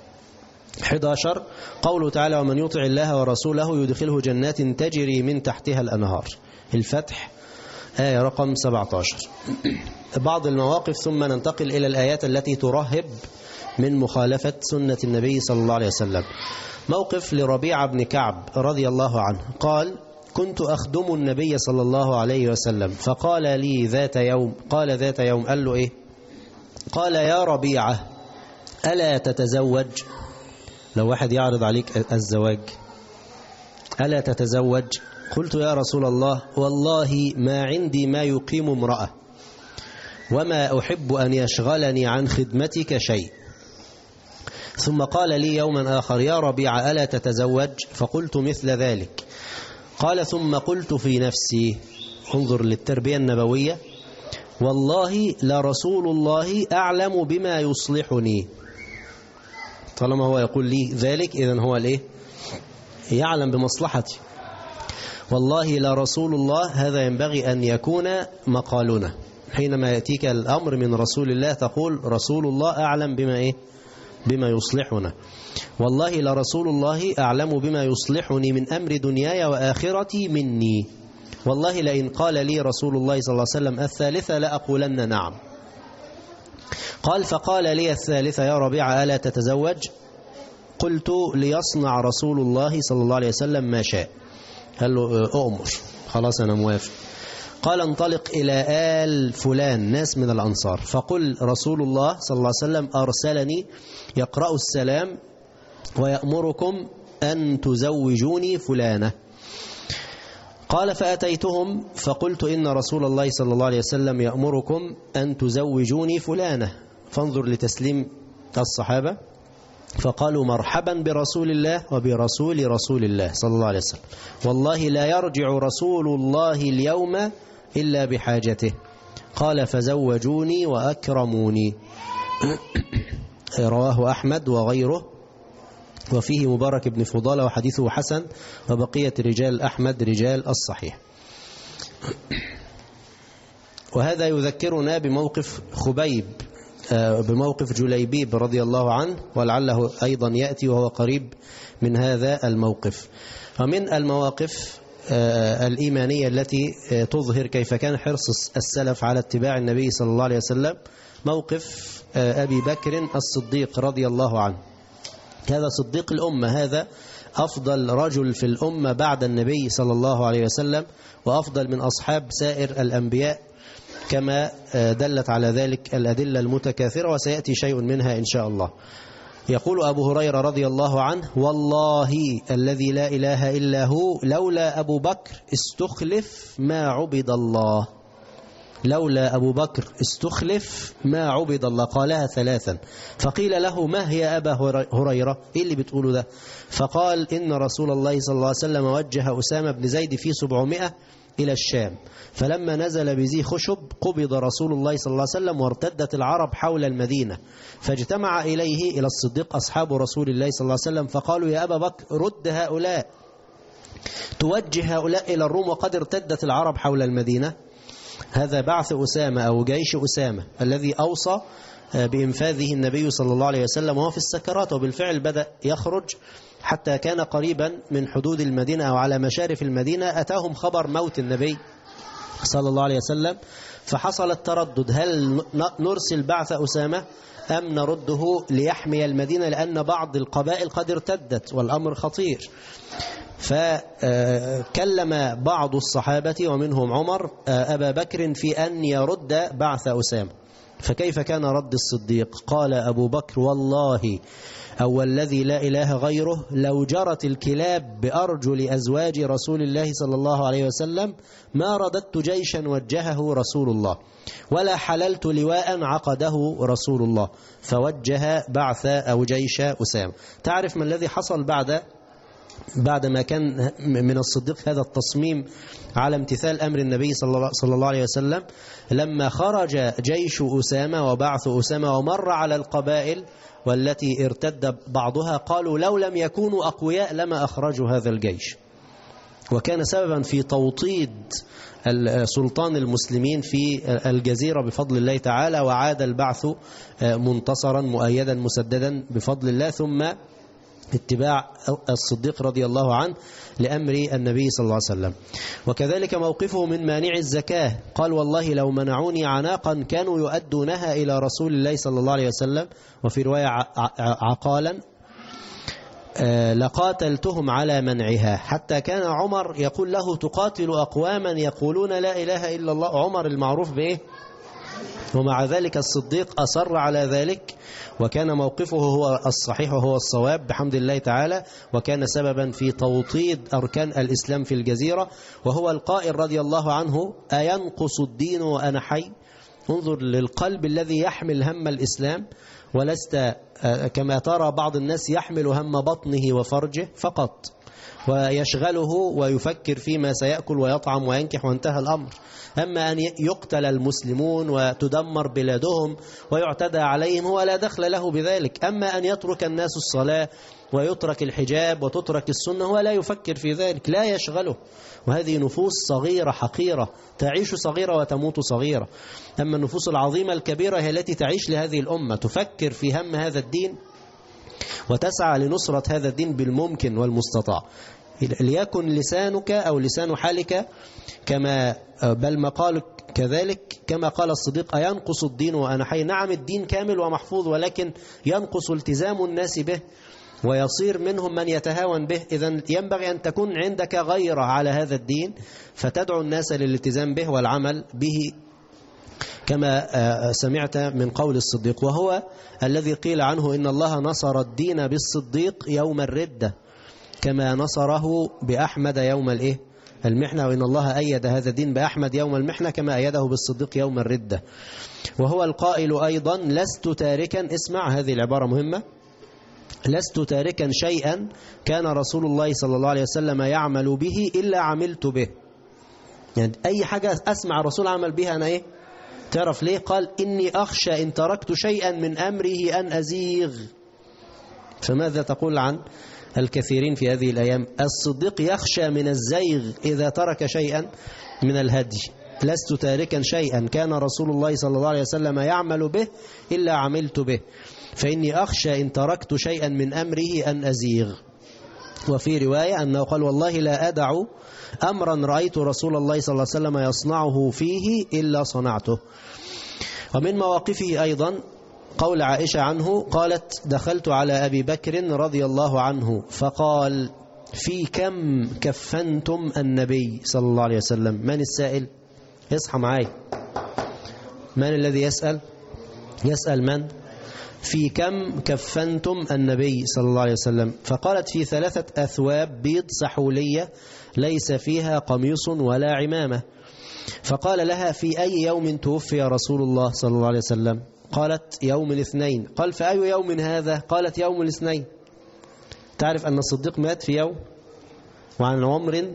11 قوله تعالى ومن يطع الله ورسوله يدخله جنات تجري من تحتها الأنهار. الفتح آية رقم 17. بعض المواقف ثم ننتقل إلى الآيات التي ترهب من مخالفة سنة النبي صلى الله عليه وسلم. موقف لربيعة بن كعب رضي الله عنه قال كنت أخدم النبي صلى الله عليه وسلم فقال لي ذات يوم، قال له إيه؟ قال يا ربيعة ألا تتزوج؟ لو واحد يعرض عليك الزواج ألا تتزوج؟ قلت يا رسول الله والله ما عندي ما يقيم امرأة وما أحب أن يشغلني عن خدمتك شيء. ثم قال لي يوما آخر يا ربيعة ألا تتزوج؟ فقلت مثل ذلك. قال ثم قلت في نفسي، انظر للتربية النبوية، والله لرسول الله أعلم بما يصلحني. طالما هو يقول لي ذلك إذن هو الإيه؟ يعلم بمصلحتي. والله لرسول الله، هذا ينبغي أن يكون مقالنا حينما يأتيك الأمر من رسول الله تقول رسول الله أعلم بما إيه؟ بما يصلحنا. والله لرسول الله أعلم بما يصلحني من أمر دنياي وآخرتي مني. والله لئن قال لي رسول الله صلى الله عليه وسلم الثالثة لأقولن نعم. قال فقال لي الثالثة يا ربيعة ألا تتزوج؟ قلت ليصنع رسول الله صلى الله عليه وسلم ما شاء. قال له أؤمر، خلاص أنا موافق. قال انطلق إلى آل فلان، ناس من الأنصار، فقل رسول الله صلى الله عليه وسلم أرسلني يقرأ السلام ويأمركم أن تزوجوني فلانة. قال فأتيتهم فقلت إن رسول الله صلى الله عليه وسلم يأمركم أن تزوجوني فلانة. فانظر لتسليم الصحابة، فقالوا مرحبا برسول الله وبرسول رسول الله صلى الله عليه وسلم، والله لا يرجع رسول الله اليوم إلا بحاجته. قال فزوجوني وأكرموني. رواه أحمد وغيره، وفيه مبارك بن فضالة وحديثه حسن، وبقية رجال أحمد رجال الصحيح. وهذا يذكرنا بموقف خبيب، بموقف جليبيب رضي الله عنه، ولعله أيضا يأتي وهو قريب من هذا الموقف. ومن المواقف الإيمانية التي تظهر كيف كان حرص السلف على اتباع النبي صلى الله عليه وسلم موقف أبي بكر الصديق رضي الله عنه. هذا صديق الأمة، هذا أفضل رجل في الأمة بعد النبي صلى الله عليه وسلم، وأفضل من أصحاب سائر الأنبياء كما دلت على ذلك الأدلة المتكاثرة، وسيأتي شيء منها إن شاء الله. يقول أبو هريرة رضي الله عنه: والله الذي لا إله إلا هو لولا أبو بكر استخلف ما عبد الله. لولا أبو بكر استخلف ما عبد الله، قالها ثلاثا. فقيل له: ما هي أبا هريرة؟ إيه اللي بتقوله ده؟ فقال: إن رسول الله صلى الله عليه وسلم وجه أسامة بن زيد في 700 إلى الشام، فلما نزل بذي خشب قبض رسول الله صلى الله عليه وسلم، وارتدت العرب حول المدينة، فاجتمع إليه إلى الصديق أصحاب رسول الله صلى الله عليه وسلم، فقالوا: يا أبا بكر رد هؤلاء، توجه هؤلاء إلى الروم وقد ارتدت العرب حول المدينة. هذا بعث أسامة أو جيش أسامة الذي أوصى بإنفاذه النبي صلى الله عليه وسلم وهو في السكرات، وبالفعل بدأ يخرج حتى كان قريبا من حدود المدينة أو على مشارف المدينة. أتاهم خبر موت النبي صلى الله عليه وسلم، فحصل التردد: هل نرسل بعث أسامة أم نرده ليحمي المدينة، لأن بعض القبائل قد ارتدت والأمر خطير. فكلم بعض الصحابة ومنهم عمر أبا بكر في أن يرد بعث أسامة. فكيف كان رد الصديق؟ قال أبو بكر: والله أو الذي لا إله غيره لو جرت الكلاب بأرجل أزواج رسول الله صلى الله عليه وسلم ما رددت جيشا وجهه رسول الله، ولا حللت لواء عقده رسول الله. فوجه بعث أو جيش أسامة. تعرف ما الذي حصل بعد ما كان من الصديق هذا التصميم على امتثال أمر النبي صلى الله عليه وسلم؟ لما خرج جيش أسامة وبعث أسامة ومر على القبائل والتي ارتد بعضها، قالوا: لو لم يكونوا أقوياء لما أخرجوا هذا الجيش. وكان سببا في توطيد سلطان المسلمين في الجزيرة بفضل الله تعالى، وعاد البعث منتصرا مؤيدا مسددا بفضل الله، ثم اتباع الصديق رضي الله عنه لأمر النبي صلى الله عليه وسلم. وكذلك موقفه من مانع الزكاة، قال: والله لو منعوني عناقا كانوا يؤدونها إلى رسول الله صلى الله عليه وسلم، وفي رواية عقالا، لقاتلتهم على منعها. حتى كان عمر يقول له: تقاتل أقواما يقولون لا إله إلا الله. عمر المعروف بإيه؟ ومع ذلك الصديق أصر على ذلك، وكان موقفه هو الصحيح وهو الصواب بحمد الله تعالى، وكان سببا في توطيد أركان الإسلام في الجزيرة. وهو القائل رضي الله عنه: أينقص الدين وأنا حي؟ انظر للقلب الذي يحمل هم الإسلام، ولست كما ترى بعض الناس يحمل هم بطنه وفرجه فقط، ويشغله ويفكر فيما سيأكل ويطعم وينكح وانتهى الأمر. أما أن يقتل المسلمون وتدمر بلادهم ويعتدى عليهم هو لا دخل له بذلك. أما أن يترك الناس الصلاة ويترك الحجاب وتترك السنة هو لا يفكر في ذلك، لا يشغله. وهذه نفوس صغيرة حقيرة تعيش صغيرة وتموت صغيرة. أما النفوس العظيمة الكبيرة هي التي تعيش لهذه الأمة، تفكر في هم هذا الدين وتسعى لنصرة هذا الدين بالممكن والمستطاع. ليكن لسانك أو لسان حالك كما بل مقالك كذلك، كما قال الصديق: أينقص الدين وأنا حي؟ نعم الدين كامل ومحفوظ، ولكن ينقص التزام الناس به ويصير منهم من يتهاون به. إذن ينبغي أن تكون عندك غيرة على هذا الدين فتدعو الناس للالتزام به والعمل به، كما سمعت من قول الصديق، وهو الذي قيل عنه إن الله نصر الدين بالصديق يوم الردة كما نصره بأحمد يوم المحنة، وإن الله أيد هذا الدين بأحمد يوم المحنة كما أيده بالصديق يوم الردة. وهو القائل أيضا لست تاركا، اسمع هذه العبارة مهمة، لست تاركا شيئا كان رسول الله صلى الله عليه وسلم يعمل به إلا عملت به. يعني أي حاجة أسمع الرسول عمل بها أنا تعرف ليه؟ قال إني أخشى إن تركت شيئا من أمره أن أزيغ. فماذا تقول عن الكثيرين في هذه الأيام؟ الصديق يخشى من الزيغ إذا ترك شيئا من الهدي. لست تاركا شيئا كان رسول الله صلى الله عليه وسلم يعمل به إلا عملت به، فإني أخشى إن تركت شيئا من أمره أن أزيغ. وفي رواية أنه قال والله لا أدع أمرا رأيت رسول الله صلى الله عليه وسلم يصنعه فيه إلا صنعته. ومن مواقفه أيضا قول عائشة عنه قالت دخلت على أبي بكر رضي الله عنه فقال في كم كفنتم النبي صلى الله عليه وسلم؟ من السائل؟ اصحى معي، من الذي يسأل؟ يسأل من؟ في كم كفنتم النبي صلى الله عليه وسلم؟ فقالت في 3 أثواب بيض سحولية ليس فيها قميص ولا عمامة. فقال لها في أي يوم توفي رسول الله صلى الله عليه وسلم؟ قالت يوم الاثنين. قال فأي يوم هذا؟ قالت يوم الاثنين. تعرف أن الصديق مات في يوم وعن عمر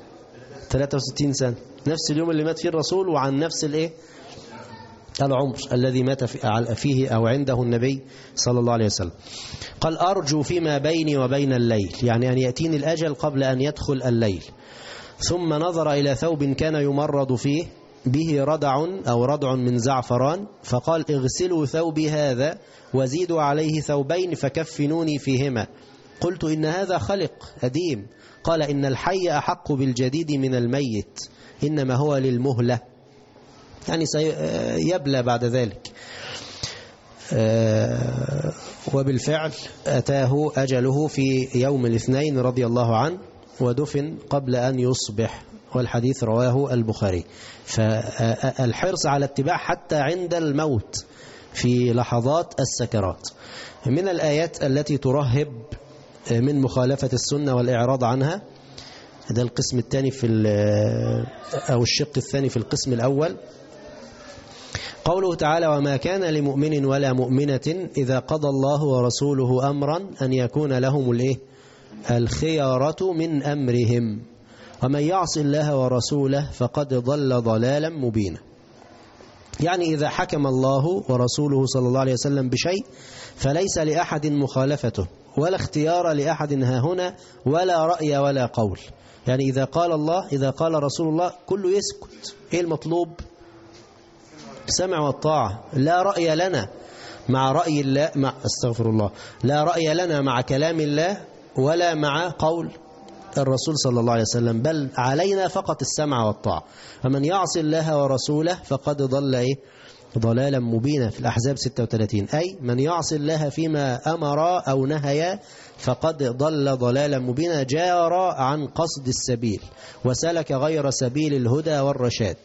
63 سنة، نفس اليوم اللي مات فيه الرسول وعن نفس العمر الذي مات فيه أو عنده النبي صلى الله عليه وسلم. قال أرجو فيما بيني وبين الليل، يعني أن يأتيني الأجل قبل أن يدخل الليل. ثم نظر إلى ثوب كان يمرض فيه به ردع من زعفران، فقال اغسلوا ثوبي هذا وزيدوا عليه ثوبين فكفنوني فيهما. قلت إن هذا خلق قديم. قال إن الحي أحق بالجديد من الميت، إنما هو للمهلة، يعني سيبلى بعد ذلك. وبالفعل أتاه أجله في يوم الاثنين رضي الله عنه ودفن قبل أن يصبح، والحديث رواه البخاري. فالحرص على اتباع حتى عند الموت في لحظات السكرات. من الآيات التي ترهب من مخالفة السنة والإعراض عنها، هذا القسم الثاني أو الشق الثاني في القسم الأول، قوله تعالى وما كان لمؤمن ولا مؤمنة إذا قضى الله ورسوله أمرا أن يكون لهم الخيارة من أمرهم ومن يعص الله ورسوله فقد ضل ضلالا مبينا. يعني إذا حكم الله ورسوله صلى الله عليه وسلم بشيء فليس لأحد مخالفته ولا اختيار لأحد هنا ولا رأي ولا قول. يعني إذا قال الله إذا قال رسول الله كله يسكت. إيه المطلوب؟ سمع والطاعة. لا رأي لنا مع رأي الله استغفر الله، لا رأي لنا مع كلام الله ولا مع قول الرسول صلى الله عليه وسلم، بل علينا فقط السمع والطاعة. ومن يعص الله ورسوله فقد ضل ضلالا مبينا في الأحزاب 36. أي من يعص الله فيما أمر أو نهي فقد ضل ضلالا مبينا، جار عن قصد السبيل وسلك غير سبيل الهدى والرشاد.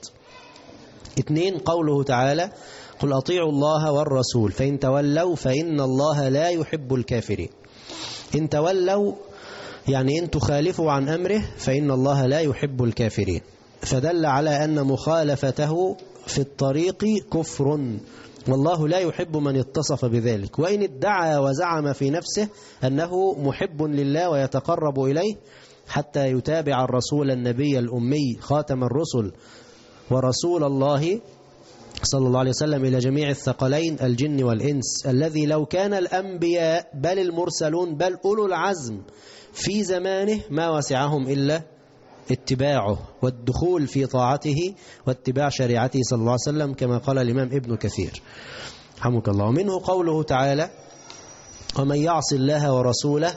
2 قوله تعالى قل أطيعوا الله والرسول فإن تولوا فإن الله لا يحب الكافرين. إن تولوا يعني إن تخالفوا عن أمره فإن الله لا يحب الكافرين، فدل على أن مخالفته في الطريق كفر، والله لا يحب من اتصف بذلك. وإن ادعى وزعم في نفسه أنه محب لله ويتقرب إليه حتى يتابع الرسول النبي الأمي خاتم الرسل ورسول الله صلى الله عليه وسلم إلى جميع الثقلين الجن والإنس، الذي لو كان الأنبياء بل المرسلون بل أولو العزم في زمانه ما وسعهم إلا اتباعه والدخول في طاعته واتباع شريعته صلى الله عليه وسلم، كما قال الإمام ابن كثير رحمه الله. ومنه قوله تعالى ومن يعص الله ورسوله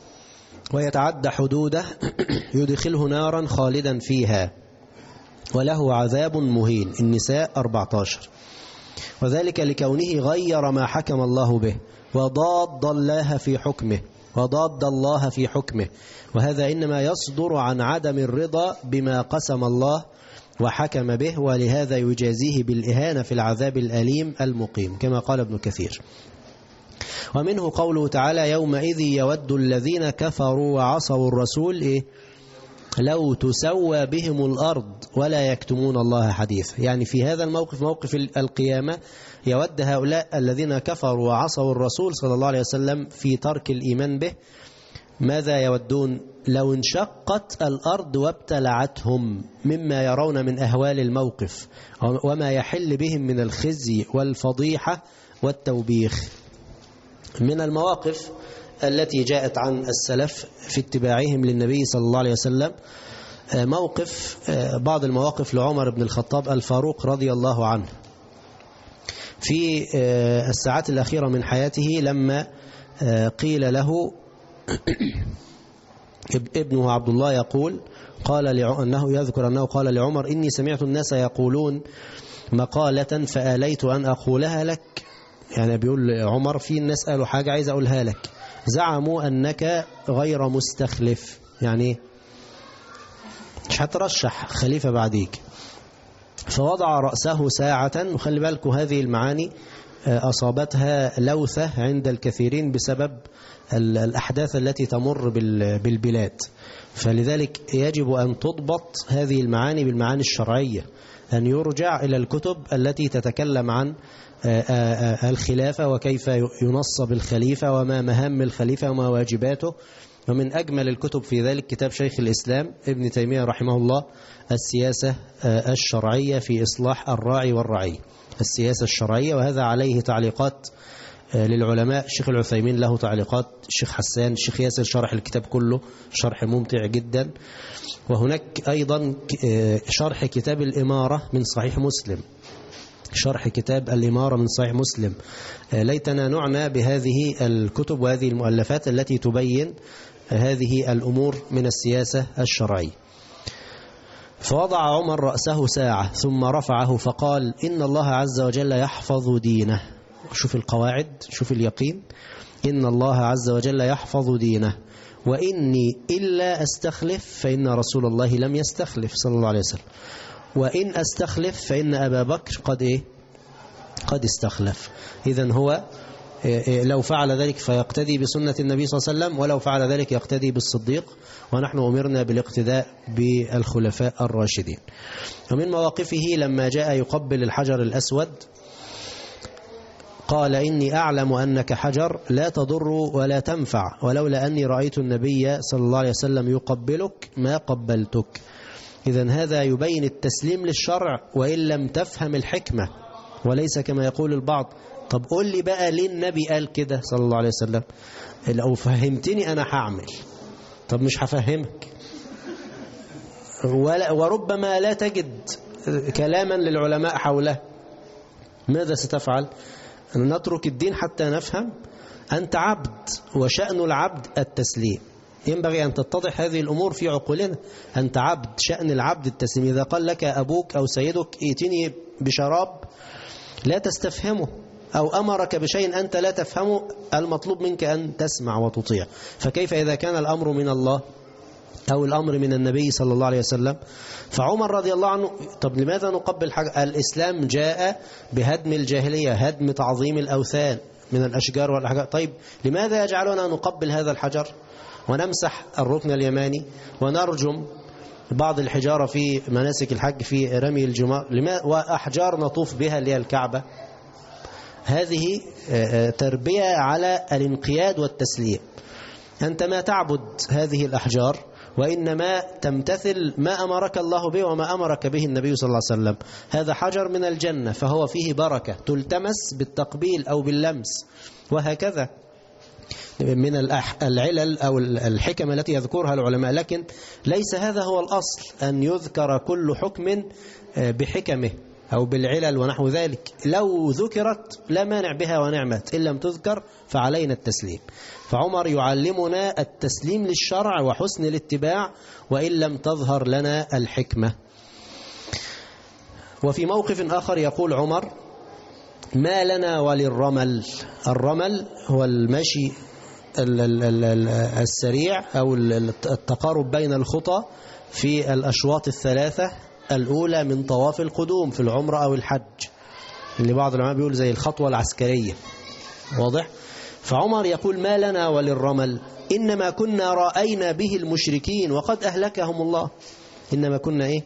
ويتعدى حدوده يدخله نارا خالدا فيها وله عذاب مهين. النساء 14. وذلك لكونه غير ما حكم الله به وضاد الله في حكمه وضاد الله في حكمه، وهذا إنما يصدر عن عدم الرضا بما قسم الله وحكم به، ولهذا يجازيه بالإهانة في العذاب الأليم المقيم كما قال ابن كثير. ومنه قوله تعالى يومئذ يود الذين كفروا وعصوا الرسول لو تسوى بهم الأرض ولا يكتمون الله حديثا. يعني في هذا الموقف، موقف القيامة، يود هؤلاء الذين كفروا وعصوا الرسول صلى الله عليه وسلم في ترك الإيمان به، ماذا يودون؟ لو انشقت الأرض وابتلعتهم مما يرون من أهوال الموقف وما يحل بهم من الخزي والفضيحة والتوبيخ. من المواقف التي جاءت عن السلف في اتباعهم للنبي صلى الله عليه وسلم بعض المواقف لعمر بن الخطاب الفاروق رضي الله عنه في الساعات الأخيرة من حياته، لما قيل له ابنه عبد الله يقول أنه يذكر أنه قال لعمر إني سمعت الناس يقولون مقالة فآليت أن أقولها لك. يعني بيقول عمر في الناس قالوا حاجة عايز أقولها لك، زعموا أنك غير مستخلف، يعني مش هترشح خليفة بعديك. فوضع رأسه ساعة، وخلي بالكم هذه المعاني أصابتها لوثة عند الكثيرين بسبب الأحداث التي تمر بالبلاد، فلذلك يجب أن تضبط هذه المعاني بالمعاني الشرعية، أن يرجع إلى الكتب التي تتكلم عن الخلافة وكيف ينصب الخليفة وما مهام الخليفة وما واجباته. ومن أجمل الكتب في ذلك كتاب شيخ الإسلام ابن تيمية رحمه الله السياسة الشرعية في إصلاح الراعي والرعي، السياسة الشرعية، وهذا عليه تعليقات للعلماء. الشيخ العثيمين له تعليقات، الشيخ حسان، الشيخ ياسر شرح الكتاب كله، شرح ممتع جدا. وهناك أيضا شرح كتاب الإمارة من صحيح مسلم، شرح كتاب الإمارة من صحيح مسلم. ليتنا نعنى بهذه الكتب وهذه المؤلفات التي تبين هذه الأمور من السياسة الشرعية. فوضع عمر رأسه ساعة ثم رفعه فقال إن الله عز وجل يحفظ دينه. شوف القواعد، شوف اليقين، إن الله عز وجل يحفظ دينه وإني إلا أستخلف فإن رسول الله لم يستخلف صلى الله عليه وسلم، وإن أستخلف فإن أبا بكر قد استخلف. إذن هو لو فعل ذلك فيقتدي بسنة النبي صلى الله عليه وسلم، ولو فعل ذلك يقتدي بالصديق، ونحن أمرنا بالاقتداء بالخلفاء الراشدين. ومن مواقفه لما جاء يقبل الحجر الأسود قال إني أعلم أنك حجر لا تضر ولا تنفع، ولولا أني رأيت النبي صلى الله عليه وسلم يقبلك ما قبلتك. إذن هذا يبين التسليم للشرع وإن لم تفهم الحكمة، وليس كما يقول البعض طب قول لي بقى ليه النبي قال كده صلى الله عليه وسلم، لو فهمتني أنا هعمل. طب مش هفهمك، وربما لا تجد كلاما للعلماء حوله، ماذا ستفعل؟ نترك الدين حتى نفهم. أنت عبد وشأن العبد التسليم، ينبغي أن تتضح هذه الأمور في عقولنا. أنت عبد، شأن العبد التسليم. إذا قال لك أبوك أو سيدك ائتني بشراب لا تستفهمه، أو أمرك بشيء أنت لا تفهمه، المطلوب منك أن تسمع وتطيع. فكيف إذا كان الأمر من الله أو الأمر من النبي صلى الله عليه وسلم؟ فعمر رضي الله عنه طب لماذا نقبل حاجة؟ الإسلام جاء بهدم الجاهلية، هدم تعظيم الأوثان من الأشجار والأحجار. طيب لماذا يجعلنا نقبل هذا الحجر ونمسح الركن اليماني ونرجم بعض الحجارة في مناسك الحج في رمي الجمار، وأحجار نطوف بها اللي هي الكعبة؟ هذه تربية على الانقياد والتسليم. أنت ما تعبد هذه الأحجار، وإنما تمتثل ما أمرك الله به وما أمرك به النبي صلى الله عليه وسلم. هذا حجر من الجنة فهو فيه بركة تلتمس بالتقبيل أو باللمس، وهكذا من العلل أو الحكم التي يذكرها العلماء. لكن ليس هذا هو الأصل، أن يذكر كل حكم بحكمه أو بالعلل ونحو ذلك. لو ذكرت لا مانع بها ونعمت، إن لم تذكر فعلينا التسليم. فعمر يعلمنا التسليم للشرع وحسن الاتباع وإن لم تظهر لنا الحكمة. وفي موقف آخر يقول عمر ما لنا وللرمل. الرمل هو المشي السريع أو التقارب بين الخطى في الأشواط الثلاثة الأولى من طواف القدوم في العمرة أو الحج، اللي بعض العلماء بيقول زي الخطوة العسكرية. واضح؟ فعمر يقول ما لنا وللرمل إنما كنا رأينا به المشركين وقد أهلكهم الله. إنما كنا إيه؟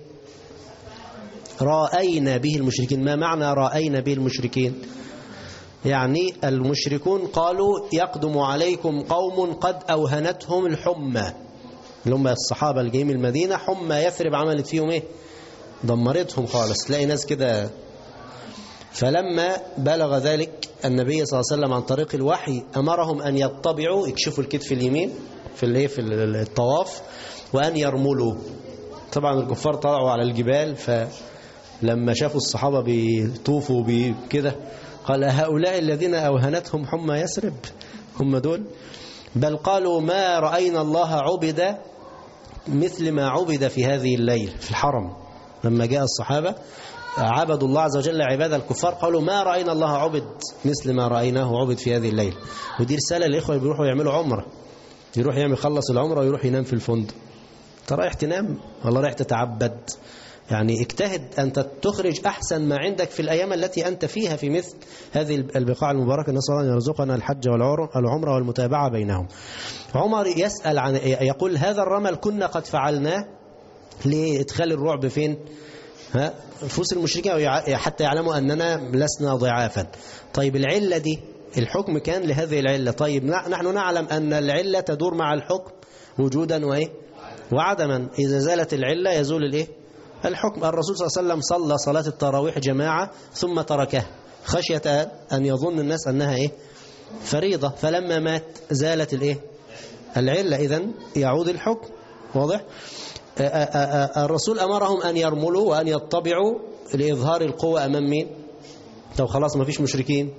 رأينا به المشركين. ما معنى رأينا به المشركين؟ يعني المشركون قالوا يقدم عليكم قوم قد أوهنتهم الحمى، اللي هم الصحابة اللي جايين من المدينة، حمى يثرب عملت فيهم إيه؟ دمرتهم خالص. تلاقي ناس كده. فلما بلغ ذلك النبي صلى الله عليه وسلم عن طريق الوحي أمرهم أن يطبعوا، يكشفوا الكتف اليمين في الطواف، وأن يرملوا. طبعا الكفار طلعوا على الجبال، فلما شافوا الصحابة بيطوفوا كده قال هؤلاء الذين أوهنتهم حمى يثرب، هم دول؟ بل قالوا ما رأينا الله عبد مثل ما عبد في هذه الليل في الحرم. لما جاء الصحابة عبدوا الله عز وجل عباد الكفار، قالوا ما رأينا الله عبد مثل ما رأيناه عبد في هذه الليل. ودي رسالة للإخوة اللي بيروحوا يعملوا عمرة، يروح يخلص العمرة ويروح ينام في الفندق. انت رايح تنام والله رايح تتعبد؟ يعني اجتهد أن تخرج أحسن ما عندك في الأيام التي أنت فيها في مثل هذه البقاع المباركة. نسأل الله أن يرزقنا الحج والعمرة والمتابعة بينهم. عمر يسأل يقول هذا الرمل كنا قد فعلناه لإدخال الرعب فين؟ نفوس المشركين حتى يعلموا أننا لسنا ضعافا. طيب العلة دي الحكم كان لهذه العلة. طيب نحن نعلم أن العلة تدور مع الحكم وجودا وعدما. إذا زالت العلة يزول الحكم. الرسول صلى الله عليه وسلم صلى صلاة التراويح جماعة ثم تركها خشية أن يظن الناس أنها فريضة، فلما مات زالت العلة، إذن يعود الحكم. واضح؟ الرسول أمرهم أن يرملوا وأن يطبعوا لإظهار القوة أمام مين؟ طب خلاص ما فيش مشركين،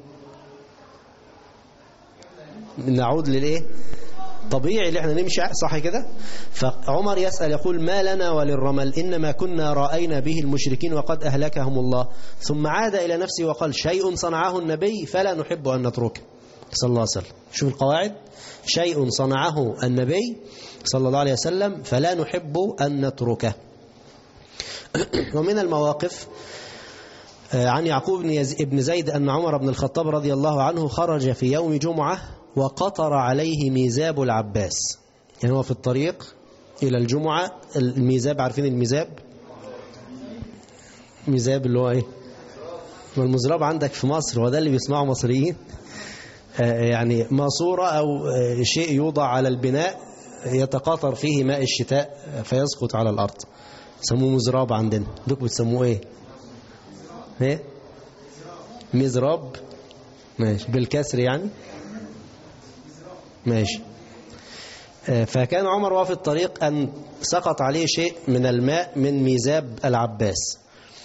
نعود طبيعي اللي احنا نمشي صح كده. فعمر يسأل يقول ما لنا وللرمل إنما كنا رأينا به المشركين وقد أهلكهم الله. ثم عاد إلى نفسه وقال شيء صنعه النبي فلا نحب أن نتركه صلى الله عليه وسلم. شوف القواعد، شيء صنعه النبي صلى الله عليه وسلم فلا نحب أن نتركه. ومن المواقف عن يعقوب بن زيد أن عمر بن الخطاب رضي الله عنه خرج في يوم جمعة وقطر عليه ميزاب العباس. يعني هو في الطريق إلى الجمعة. الميزاب عارفين الميزاب؟ ميزاب اللي هو والمزراب عندك في مصر، وده اللي بيسمعه مصريين. يعني ماسورة أو شيء يوضع على البناء يتقاطر فيه ماء الشتاء فيسقط على الأرض، سموه مزراب. عندنا دوك بتسموه مزراب. ماشي بالكسر يعني. ماشي. فكان عمر وهو في الطريق أن سقط عليه شيء من الماء من ميزاب العباس،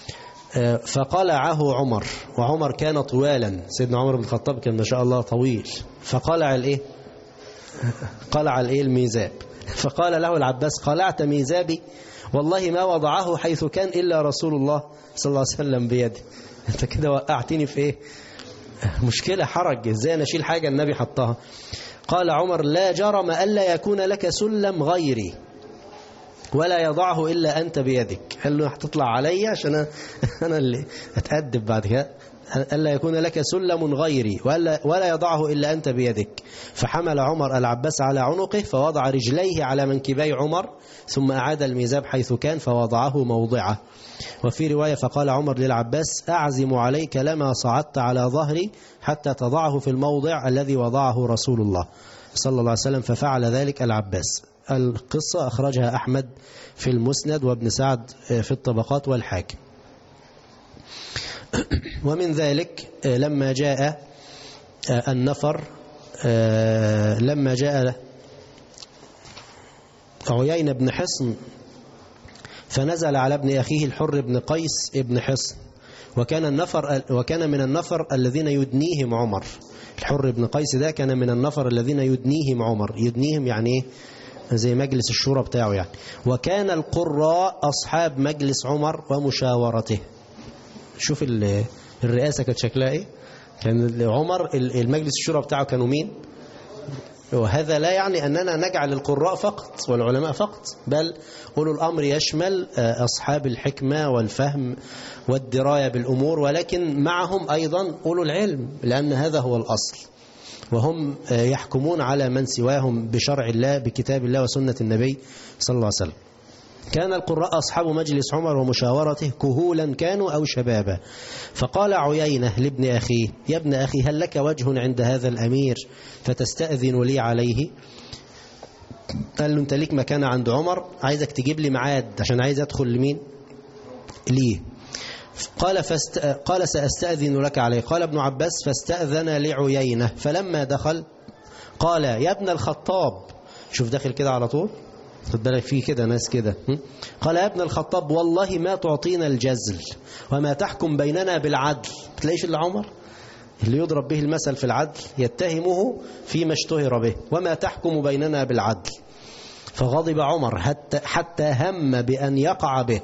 فقلعه عمر، وعمر كان طوالا، سيدنا عمر بن الخطاب كان ما شاء الله طويل، فقلع قلع الميزاب. فقال له العباس قلعت ميزابي؟ والله ما وضعه حيث كان إلا رسول الله صلى الله عليه وسلم بيده. انت كده وقعتني في مشكلة، حرج، ازاي نشيل حاجة النبي حطها؟ قال عمر لا جرم ألا يكون لك سلم غيري ولا يضعه إلا أنت بيدك. قال له هتطلع علي عشان أنا اللي أتأدب بعد كده. ألا يكون لك سلم غيري ولا يضعه إلا أنت بيدك. فحمل عمر العباس على عنقه فوضع رجليه على منكبي عمر ثم أعاد الميزاب حيث كان فوضعه موضعه. وفي رواية فقال عمر للعباس أعزم عليك لما صعدت على ظهري حتى تضعه في الموضع الذي وضعه رسول الله صلى الله عليه وسلم، ففعل ذلك العباس. القصة أخرجها أحمد في المسند وابن سعد في الطبقات والحاكم. ومن ذلك لما جاء النفر، لما جاء عيينة بن حصن فنزل على ابن أخيه الحر بن قيس ابن حصن، وكان من النفر الذين يدنيهم عمر. الحر بن قيس ده كان من النفر الذين يدنيهم عمر. يدنيهم يعني زي مجلس الشورى بتاعه يعني. وكان القراء أصحاب مجلس عمر ومشاورته. شوف الرئاسة كانت شكلها كان عمر المجلس الشورى بتاعه كانوا مين؟ وهذا لا يعني أننا نجعل القراء فقط والعلماء فقط، بل أولو الأمر يشمل أصحاب الحكمة والفهم والدراية بالأمور، ولكن معهم أيضا أولو العلم، لأن هذا هو الأصل، وهم يحكمون على من سواهم بشرع الله بكتاب الله وسنة النبي صلى الله عليه وسلم. كان القراء أصحاب مجلس عمر ومشاورته كهولا كانوا أو شبابا، فقال عيينة لابن أخيه: يا ابن أخي، هل لك وجه عند هذا الأمير فتستأذن لي عليه؟ قال له: أنت ليك مكان عند عمر، عايزك تجيب لي ميعاد عشان عايز أدخل لمين؟ ليه. قال سأستأذن لك عليه. قال ابن عباس: فاستأذن لعيينة، فلما دخل قال: يا ابن الخطاب. شوف داخل كده على طول، خد بالك فيه كده ناس كده. قال: يا ابن الخطاب، والله ما تعطينا الجزل وما تحكم بيننا بالعدل. تلاقيش إلا عمر اللي يضرب به المثل في العدل، يتهمه فيما اشتهر به، وما تحكم بيننا بالعدل. فغضب عمر حتى هم بأن يقع به،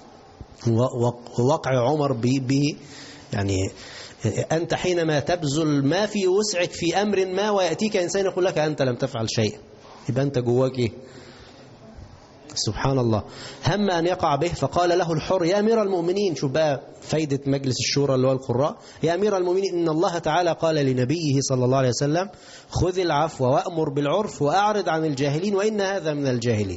ووقع عمر به يعني أنت حينما تبذل ما في وسعك في أمر ما ويأتيك إنسان يقول لك أنت لم تفعل شيء، يبقى أنت جواك إيه؟ سبحان الله. هم أن يقع به، فقال له الحر: يا أمير المؤمنين، شوف بقى فايدة مجلس الشورى اللي هو القراء، يا أمير المؤمنين، إن الله تعالى قال لنبيه صلى الله عليه وسلم: خذ العفو وأمر بالعرف وأعرض عن الجاهلين وإن هذا من الجاهلين.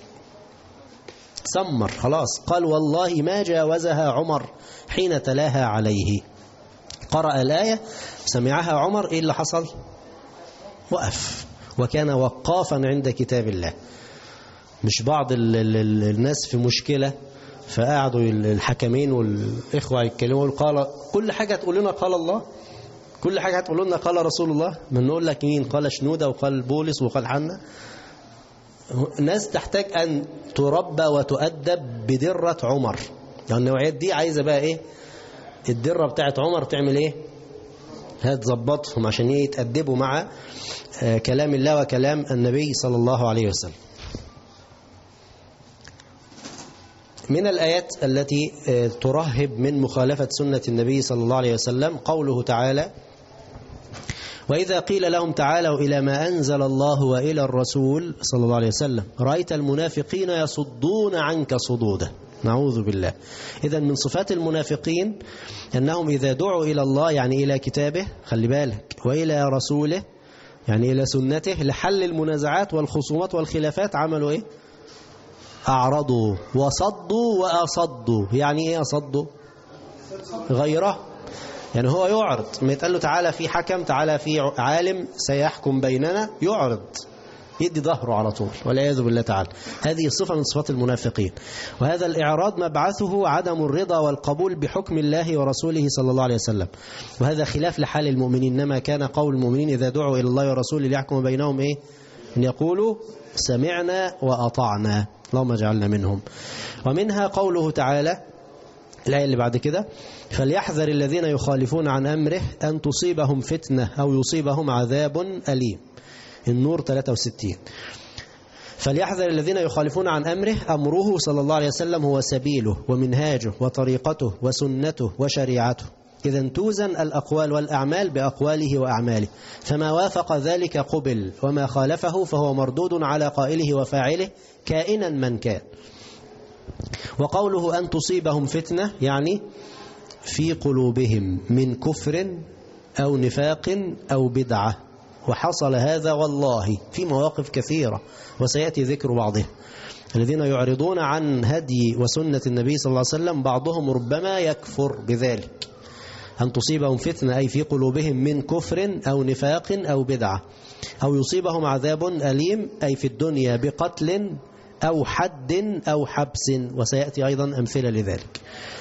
سمر خلاص. قال: والله ما جاوزها عمر حين تلاها عليه. قرأ الآية، سمعها عمر، إيه اللي حصل؟ وقف، وكان وقافا عند كتاب الله. مش بعض الناس في مشكلة فقعدوا الحكمين والإخوة يتكلموا قال كل حاجة تقول لنا قال الله، كل حاجة تقول لنا قال رسول الله، من نقول لك مين قال شنودة وقال بولس وقال حنا. ناس تحتاج أن تربى وتؤدب بدرة عمر، يعني النوعيات دي عايزة بقى إيه؟ الدرة بتاعت عمر تعمل إيه؟ هتظبطهم عشان يتأدبوا مع كلام الله وكلام النبي صلى الله عليه وسلم. من الآيات التي ترهب من مخالفة سنة النبي صلى الله عليه وسلم قوله تعالى: وإذا قيل لهم تعالوا إلى ما أنزل الله وإلى الرسول صلى الله عليه وسلم رأيت المنافقين يصدون عنك صدودا. نعوذ بالله. إذن من صفات المنافقين أنهم إذا دعوا إلى الله يعني إلى كتابه، خلي بالك، وإلى رسوله يعني إلى سنته لحل المنازعات والخصومات والخلافات، عملوا إيه؟ أعرضوا وصدوا وأصدوا. يعني إيه أصدوا؟ غيره، يعني هو يعرض، ما يتقال له تعالى في حكم، تعالى في عالم سيحكم بيننا، يعرض، يدي ظهره على طول والعياذ بالله تعالى. هذه صفة من صفات المنافقين، وهذا الإعراض مبعثه عدم الرضا والقبول بحكم الله ورسوله صلى الله عليه وسلم، وهذا خلاف لحال المؤمنين. إنما كان قول المؤمنين إذا دعوا إلى الله ورسوله ليحكم بينهم إيه؟ أن يقولوا سمعنا وأطعنا، اللهم اجعلنا منهم. ومنها قوله تعالى الآية اللي بعد كده: فليحذر الذين يخالفون عن أمره أن تصيبهم فتنة أو يصيبهم عذاب أليم. النور 63. فليحذر الذين يخالفون عن أمره، أمره صلى الله عليه وسلم هو سبيله ومنهاجه وطريقته وسنته وشريعته. إذن توزن الأقوال والأعمال بأقواله وأعماله، فما وافق ذلك قبل، وما خالفه فهو مردود على قائله وفاعله كائنا من كان. وقوله أن تصيبهم فتنة يعني في قلوبهم من كفر أو نفاق أو بدعة، وحصل هذا والله في مواقف كثيرة وسيأتي ذكر بعضها. الذين يعرضون عن هدي وسنة النبي صلى الله عليه وسلم بعضهم ربما يكفر بذلك. أن تصيبهم فتنة أي في قلوبهم من كفر أو نفاق أو بدعة، أو يصيبهم عذاب أليم أي في الدنيا بقتل أو حد أو حبس، وسيأتي أيضا أمثلة لذلك.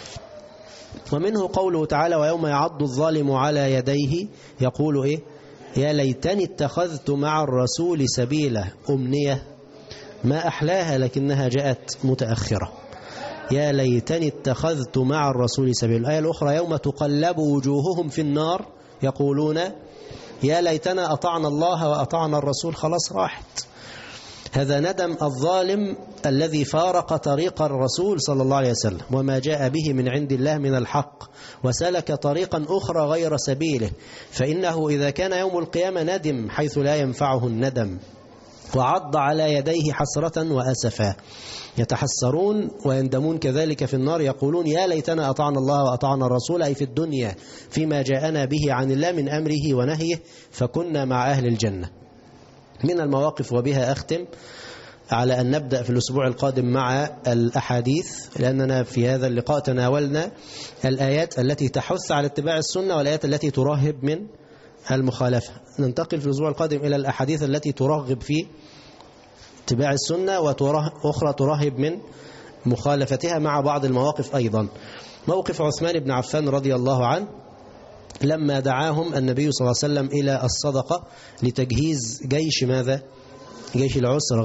ومنه قوله تعالى: ويوم يعض الظالم على يديه يقول إيه؟ يا ليتني اتخذت مع الرسول سبيلا. أمنية ما أحلاها لكنها جاءت متأخرة. يا ليتني اتخذت مع الرسول سبيلا. الآية الأخرى: يوم تقلب وجوههم في النار يقولون يا ليتنا أطعنا الله وأطعنا الرسول. خلاص راحت. هذا ندم الظالم الذي فارق طريق الرسول صلى الله عليه وسلم وما جاء به من عند الله من الحق وسلك طريقا أخرى غير سبيله، فإنه إذا كان يوم القيامة ندم حيث لا ينفعه الندم، وعض على يديه حسرة وأسفا. يتحسرون ويندمون كذلك في النار، يقولون يا ليتنا أطعنا الله وأطعنا الرسول، أي في الدنيا فيما جاءنا به عن الله من أمره ونهيه، فكنا مع أهل الجنة. من المواقف وبها أختم على أن نبدأ في الأسبوع القادم مع الأحاديث، لأننا في هذا اللقاء تناولنا الآيات التي تحث على اتباع السنة والآيات التي ترهب من المخالفة. ننتقل في الأسبوع القادم إلى الأحاديث التي ترغب في اتباع السنة وأخرى ترهب من مخالفتها، مع بعض المواقف أيضا. موقف عثمان بن عفان رضي الله عنه لما دعاهم النبي صلى الله عليه وسلم إلى الصدقة لتجهيز جيش ماذا؟ جيش العسر،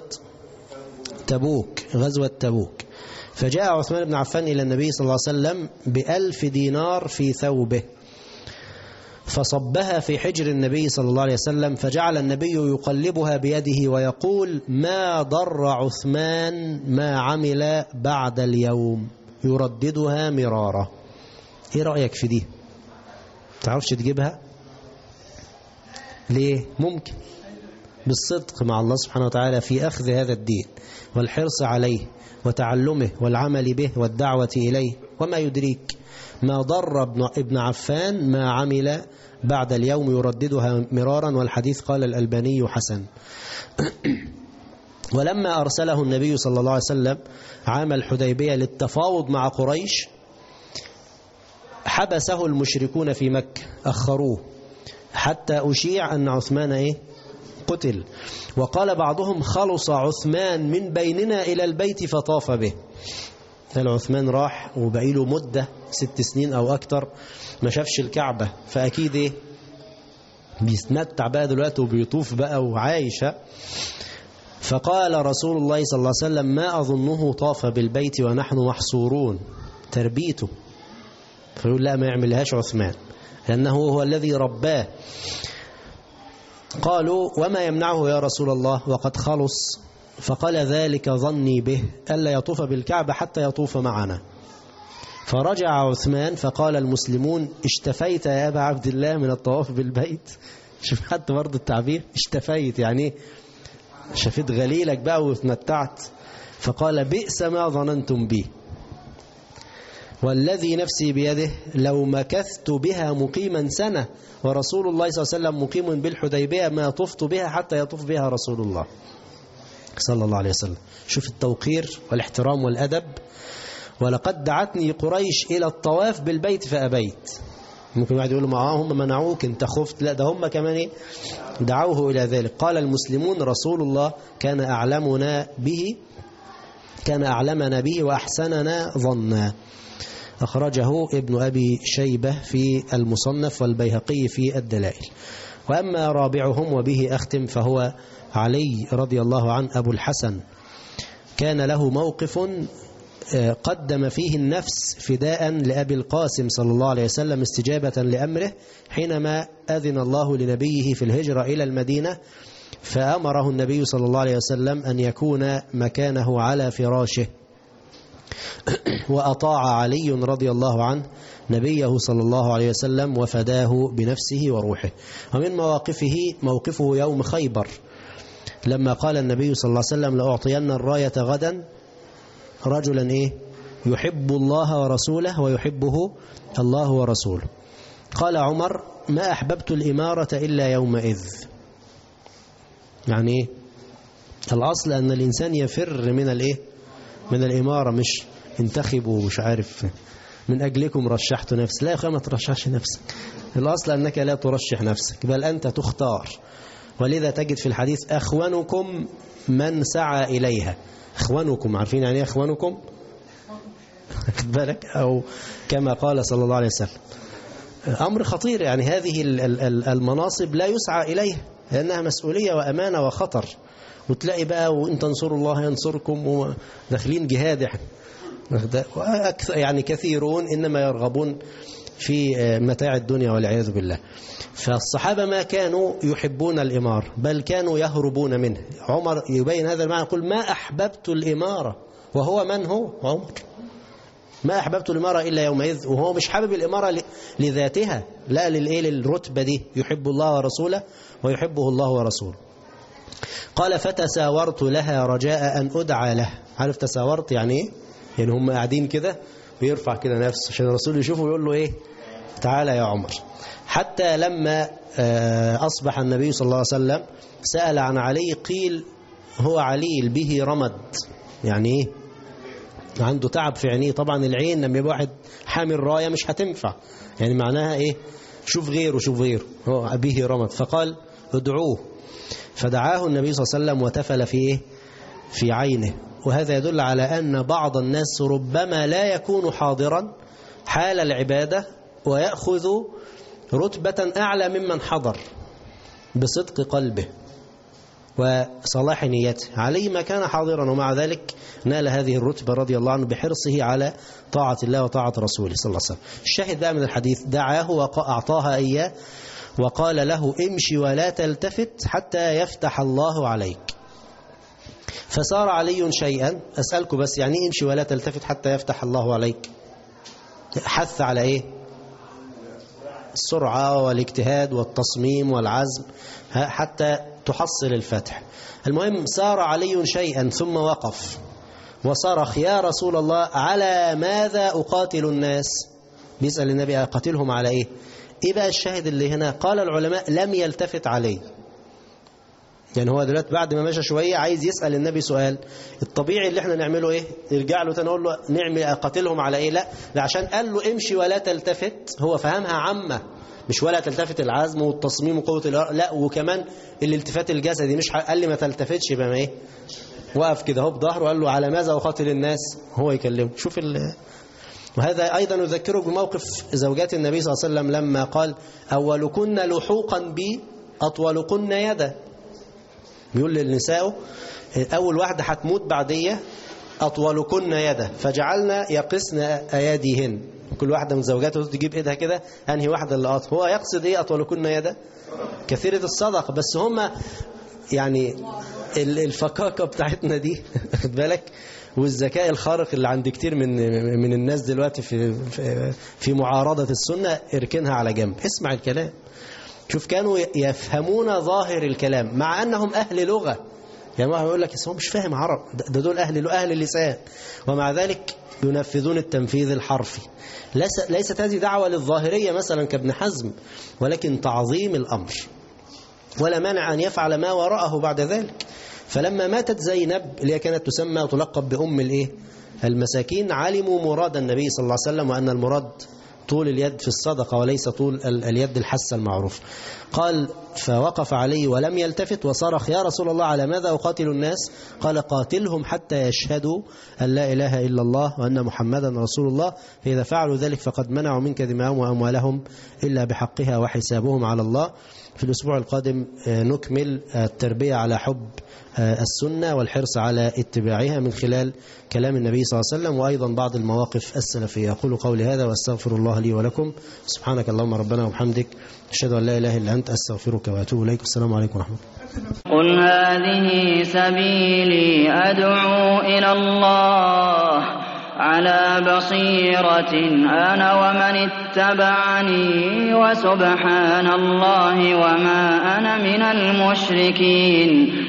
غزوة تبوك. فجاء عثمان بن عفان إلى النبي صلى الله عليه وسلم ب1000 دينار في ثوبه، فصبها في حجر النبي صلى الله عليه وسلم، فجعل النبي يقلبها بيده ويقول ما ضر عثمان ما عمل بعد اليوم، يرددها مرارا. ايه رأيك في دي؟ تعرفش تجيبها ليه؟ ممكن بالصدق مع الله سبحانه وتعالى في أخذ هذا الدين والحرص عليه وتعلمه والعمل به والدعوة إليه. وما يدريك ما ضر ابن عفان ما عمل بعد اليوم، يرددها مرارا، والحديث قال الألباني حسن. ولما أرسله النبي صلى الله عليه وسلم عام الحديبية للتفاوض مع قريش، حبسه المشركون في مكة، أخروه حتى أشيع أن عثمان قتل. وقال بعضهم خلص عثمان من بيننا إلى البيت فطاف به. قال عثمان راح وبقي له مدة 6 سنين أو أكتر ما شافش الكعبة، فأكيد بيستمتع بقى دلوقتي وبيطوف بقى وعايش. فقال رسول الله صلى الله عليه وسلم ما أظنه طاف بالبيت ونحن محصورون، تربيته. فيقول لا، ما يعملهاش عثمان لأنه هو الذي رباه. قالوا وما يمنعه يا رسول الله وقد خلص؟ فقال ذلك ظني به ألا يطوف بالكعبة حتى يطوف معنا. فرجع عثمان فقال المسلمون اشتفيت يا أبا عبد الله من الطواف بالبيت. شوف حتى برضه التعبير، اشتفيت يعني شفيت غليلك بقى واتمتعت. فقال بئس ما ظننتم بي والذي نفسي بيده لو مكثت بها مقيما سنة ورسول الله صلى الله عليه وسلم مقيم بالحديبية ما طفت بها حتى يطوف بها رسول الله صلى الله عليه وسلم. شوف التوقير والاحترام والأدب. ولقد دعتني قريش إلى الطواف بالبيت فأبيت. ممكن واحد يقول له هم منعوك انت خفت، لا ده هم كمان دعوه إلى ذلك. قال المسلمون رسول الله كان أعلمنا به وأحسننا ظنا. أخرجه ابن أبي شيبة في المصنف والبيهقي في الدلائل. وأما رابعهم وبه أختم فهو علي رضي الله عنه أبو الحسن، كان له موقف قدم فيه النفس فداء لأبي القاسم صلى الله عليه وسلم استجابة لأمره حينما أذن الله لنبيه في الهجرة إلى المدينة، فأمره النبي صلى الله عليه وسلم أن يكون مكانه على فراشه، وأطاع علي رضي الله عنه نبيه صلى الله عليه وسلم وفداه بنفسه وروحه. ومن موقفه يوم خيبر لما قال النبي صلى الله عليه وسلم لأعطين الراية غدا رجلا يحب الله ورسوله ويحبه الله ورسوله. قال عمر ما أحببت الإمارة إلا يومئذ. يعني الأصل أن الإنسان يفر من الإمارة، مش انتخبوا مش عارف من أجلكم رشحت نفسي. لا يا أخي ما ترشحش نفسك، الأصل أنك لا ترشح نفسك بل أنت تختار. ولذا تجد في الحديث أخونكم من سعى إليها. أخوانكم، عارفين يعني أخوانكم؟ خد بالك، أو كما قال صلى الله عليه وسلم. أمر خطير، يعني هذه المناصب لا يسعى إليها لأنها مسؤولية وأمانة وخطر. وتلاقي بقى وإن تنصروا الله ينصركم وداخلين جهاد. يعني كثيرون إنما يرغبون في متاع الدنيا والعياذ بالله. فالصحابة ما كانوا يحبون الإمارة بل كانوا يهربون منه. عمر يبين هذا المعنى، يقول ما أحببت الإمارة، وهو من هو؟ عمر. ما أحببت الإمارة إلا يومئذ، وهو مش حابب الإمارة لذاتها، لا للرتبة دي، يحب الله ورسوله ويحبه الله ورسوله. قال فتساورت لها رجاء أن أدعى له. عارف تساورت يعني إيه؟ يعني هم قاعدين كده ويرفع كده نفسه عشان الرسول يشوفه ويقول له إيه؟ تعالى يا عمر. حتى لما أصبح النبي صلى الله عليه وسلم سأل عن علي، قيل هو عليل به رمد. يعني إيه؟ عنده تعب في عينيه. طبعا العين لما يبقى واحد حامل راية مش هتنفع، يعني معناها إيه؟ شوف غيره شوف غيره، هو به رمد. فقال ادعوه، فدعاه النبي صلى الله عليه وسلم وتفل في إيه؟ في عينه. وهذا يدل على أن بعض الناس ربما لا يكون حاضرا حال العبادة ويأخذ رتبة أعلى ممن حضر بصدق قلبه وصلاح نيته. علي ما كان حاضرا ومع ذلك نال هذه الرتبة رضي الله عنه بحرصه على طاعة الله وطاعة رسوله صلى الله عليه وسلم. الشاهد بقى من الحديث، دعاه وأعطاها إياه وقال له امشي ولا تلتفت حتى يفتح الله عليك. فصار علي شيئا. أسألكم بس، يعني امشي ولا تلتفت حتى يفتح الله عليك؟ حث على إيه؟ السرعة والاجتهاد والتصميم والعزم حتى تحصل الفتح. المهم سار علي شيئا ثم وقف وصرخ يا رسول الله على ماذا أقاتل الناس؟ بيسأل النبي أقاتلهم على إيه؟ إيه بقى الشاهد اللي هنا؟ قال العلماء لم يلتفت عليه. يعني هو دلوقتي بعد ما مشى شوية عايز يسأل النبي سؤال. الطبيعي اللي احنا نعمله ايه؟ نرجع له تاني نقول له نعمل اقاتلهم على ايه؟ لا، ده عشان قال له امشي ولا تلتفت، هو فهمها عامة، مش ولا تلتفت العزم والتصميم وقوة لا، وكمان الالتفات الجسدي. مش قال لي ما تلتفتش، يبقى ما ايه؟ وقف كده هو بظهره وقال له على ماذا أقاتل الناس؟ هو يكلمه. شوف وهذا أيضا يذكره بموقف زوجات النبي صلى الله عليه وسلم لما قال أولكن لحوقا بي أطولكن يدا. بيقول للنساء أول واحدة هتموت بعدية أطولكن يدا، فجعلنا يقسن أياديهن. كل واحدة من زوجاته تجيب إيدها كده أنهي واحدة اللي أطول. هو يقصد إيه أطولكن يدا؟ كثيرة الصدقة. بس هم يعني الفكاكة بتاعتنا دي خد بالك، والذكاء الخارق اللي عند كتير من الناس دلوقتي في معارضة السنة، اركنها على جنب، اسمع الكلام. شوف كانوا يفهمون ظاهر الكلام مع أنهم أهل لغة. يعني واحد يقول لك هو مش فاهم عرب، ده دول أهل اللسان، ومع ذلك ينفذون التنفيذ الحرفي. ليست هذه دعوة للظاهرية مثلا كابن حزم، ولكن تعظيم الأمر، ولا مانع أن يفعل ما وراءه بعد ذلك. فلما ماتت زينب اللي هي كانت تسمى وتلقب بأم المساكين، علموا مراد النبي صلى الله عليه وسلم، وأن المراد طول اليد في الصدقة وليس طول اليد الحسة المعروف. قال فوقف علي ولم يلتفت وصرخ يا رسول الله على ماذا أقاتل الناس؟ قال قاتلهم حتى يشهدوا أن لا إله إلا الله وأن محمدا رسول الله، فإذا فعلوا ذلك فقد منعوا منك دماءهم وأموالهم إلا بحقها وحسابهم على الله. في الأسبوع القادم نكمل التربية على حب السنة والحرص على اتباعها من خلال كلام النبي صلى الله عليه وسلم، وأيضا بعض المواقف السلفية. أقول قولي هذا وأستغفر الله لي ولكم. سبحانك اللهم ربنا وبحمدك، أشهد أن لا إله إلا أنت، أستغفرك وأتوب إليك. السلام عليكم ورحمة الله. قل هذه سبيلي أدعو إلى الله على بصيرة أنا ومن اتبعني، وسبحان الله وما أنا من المشركين.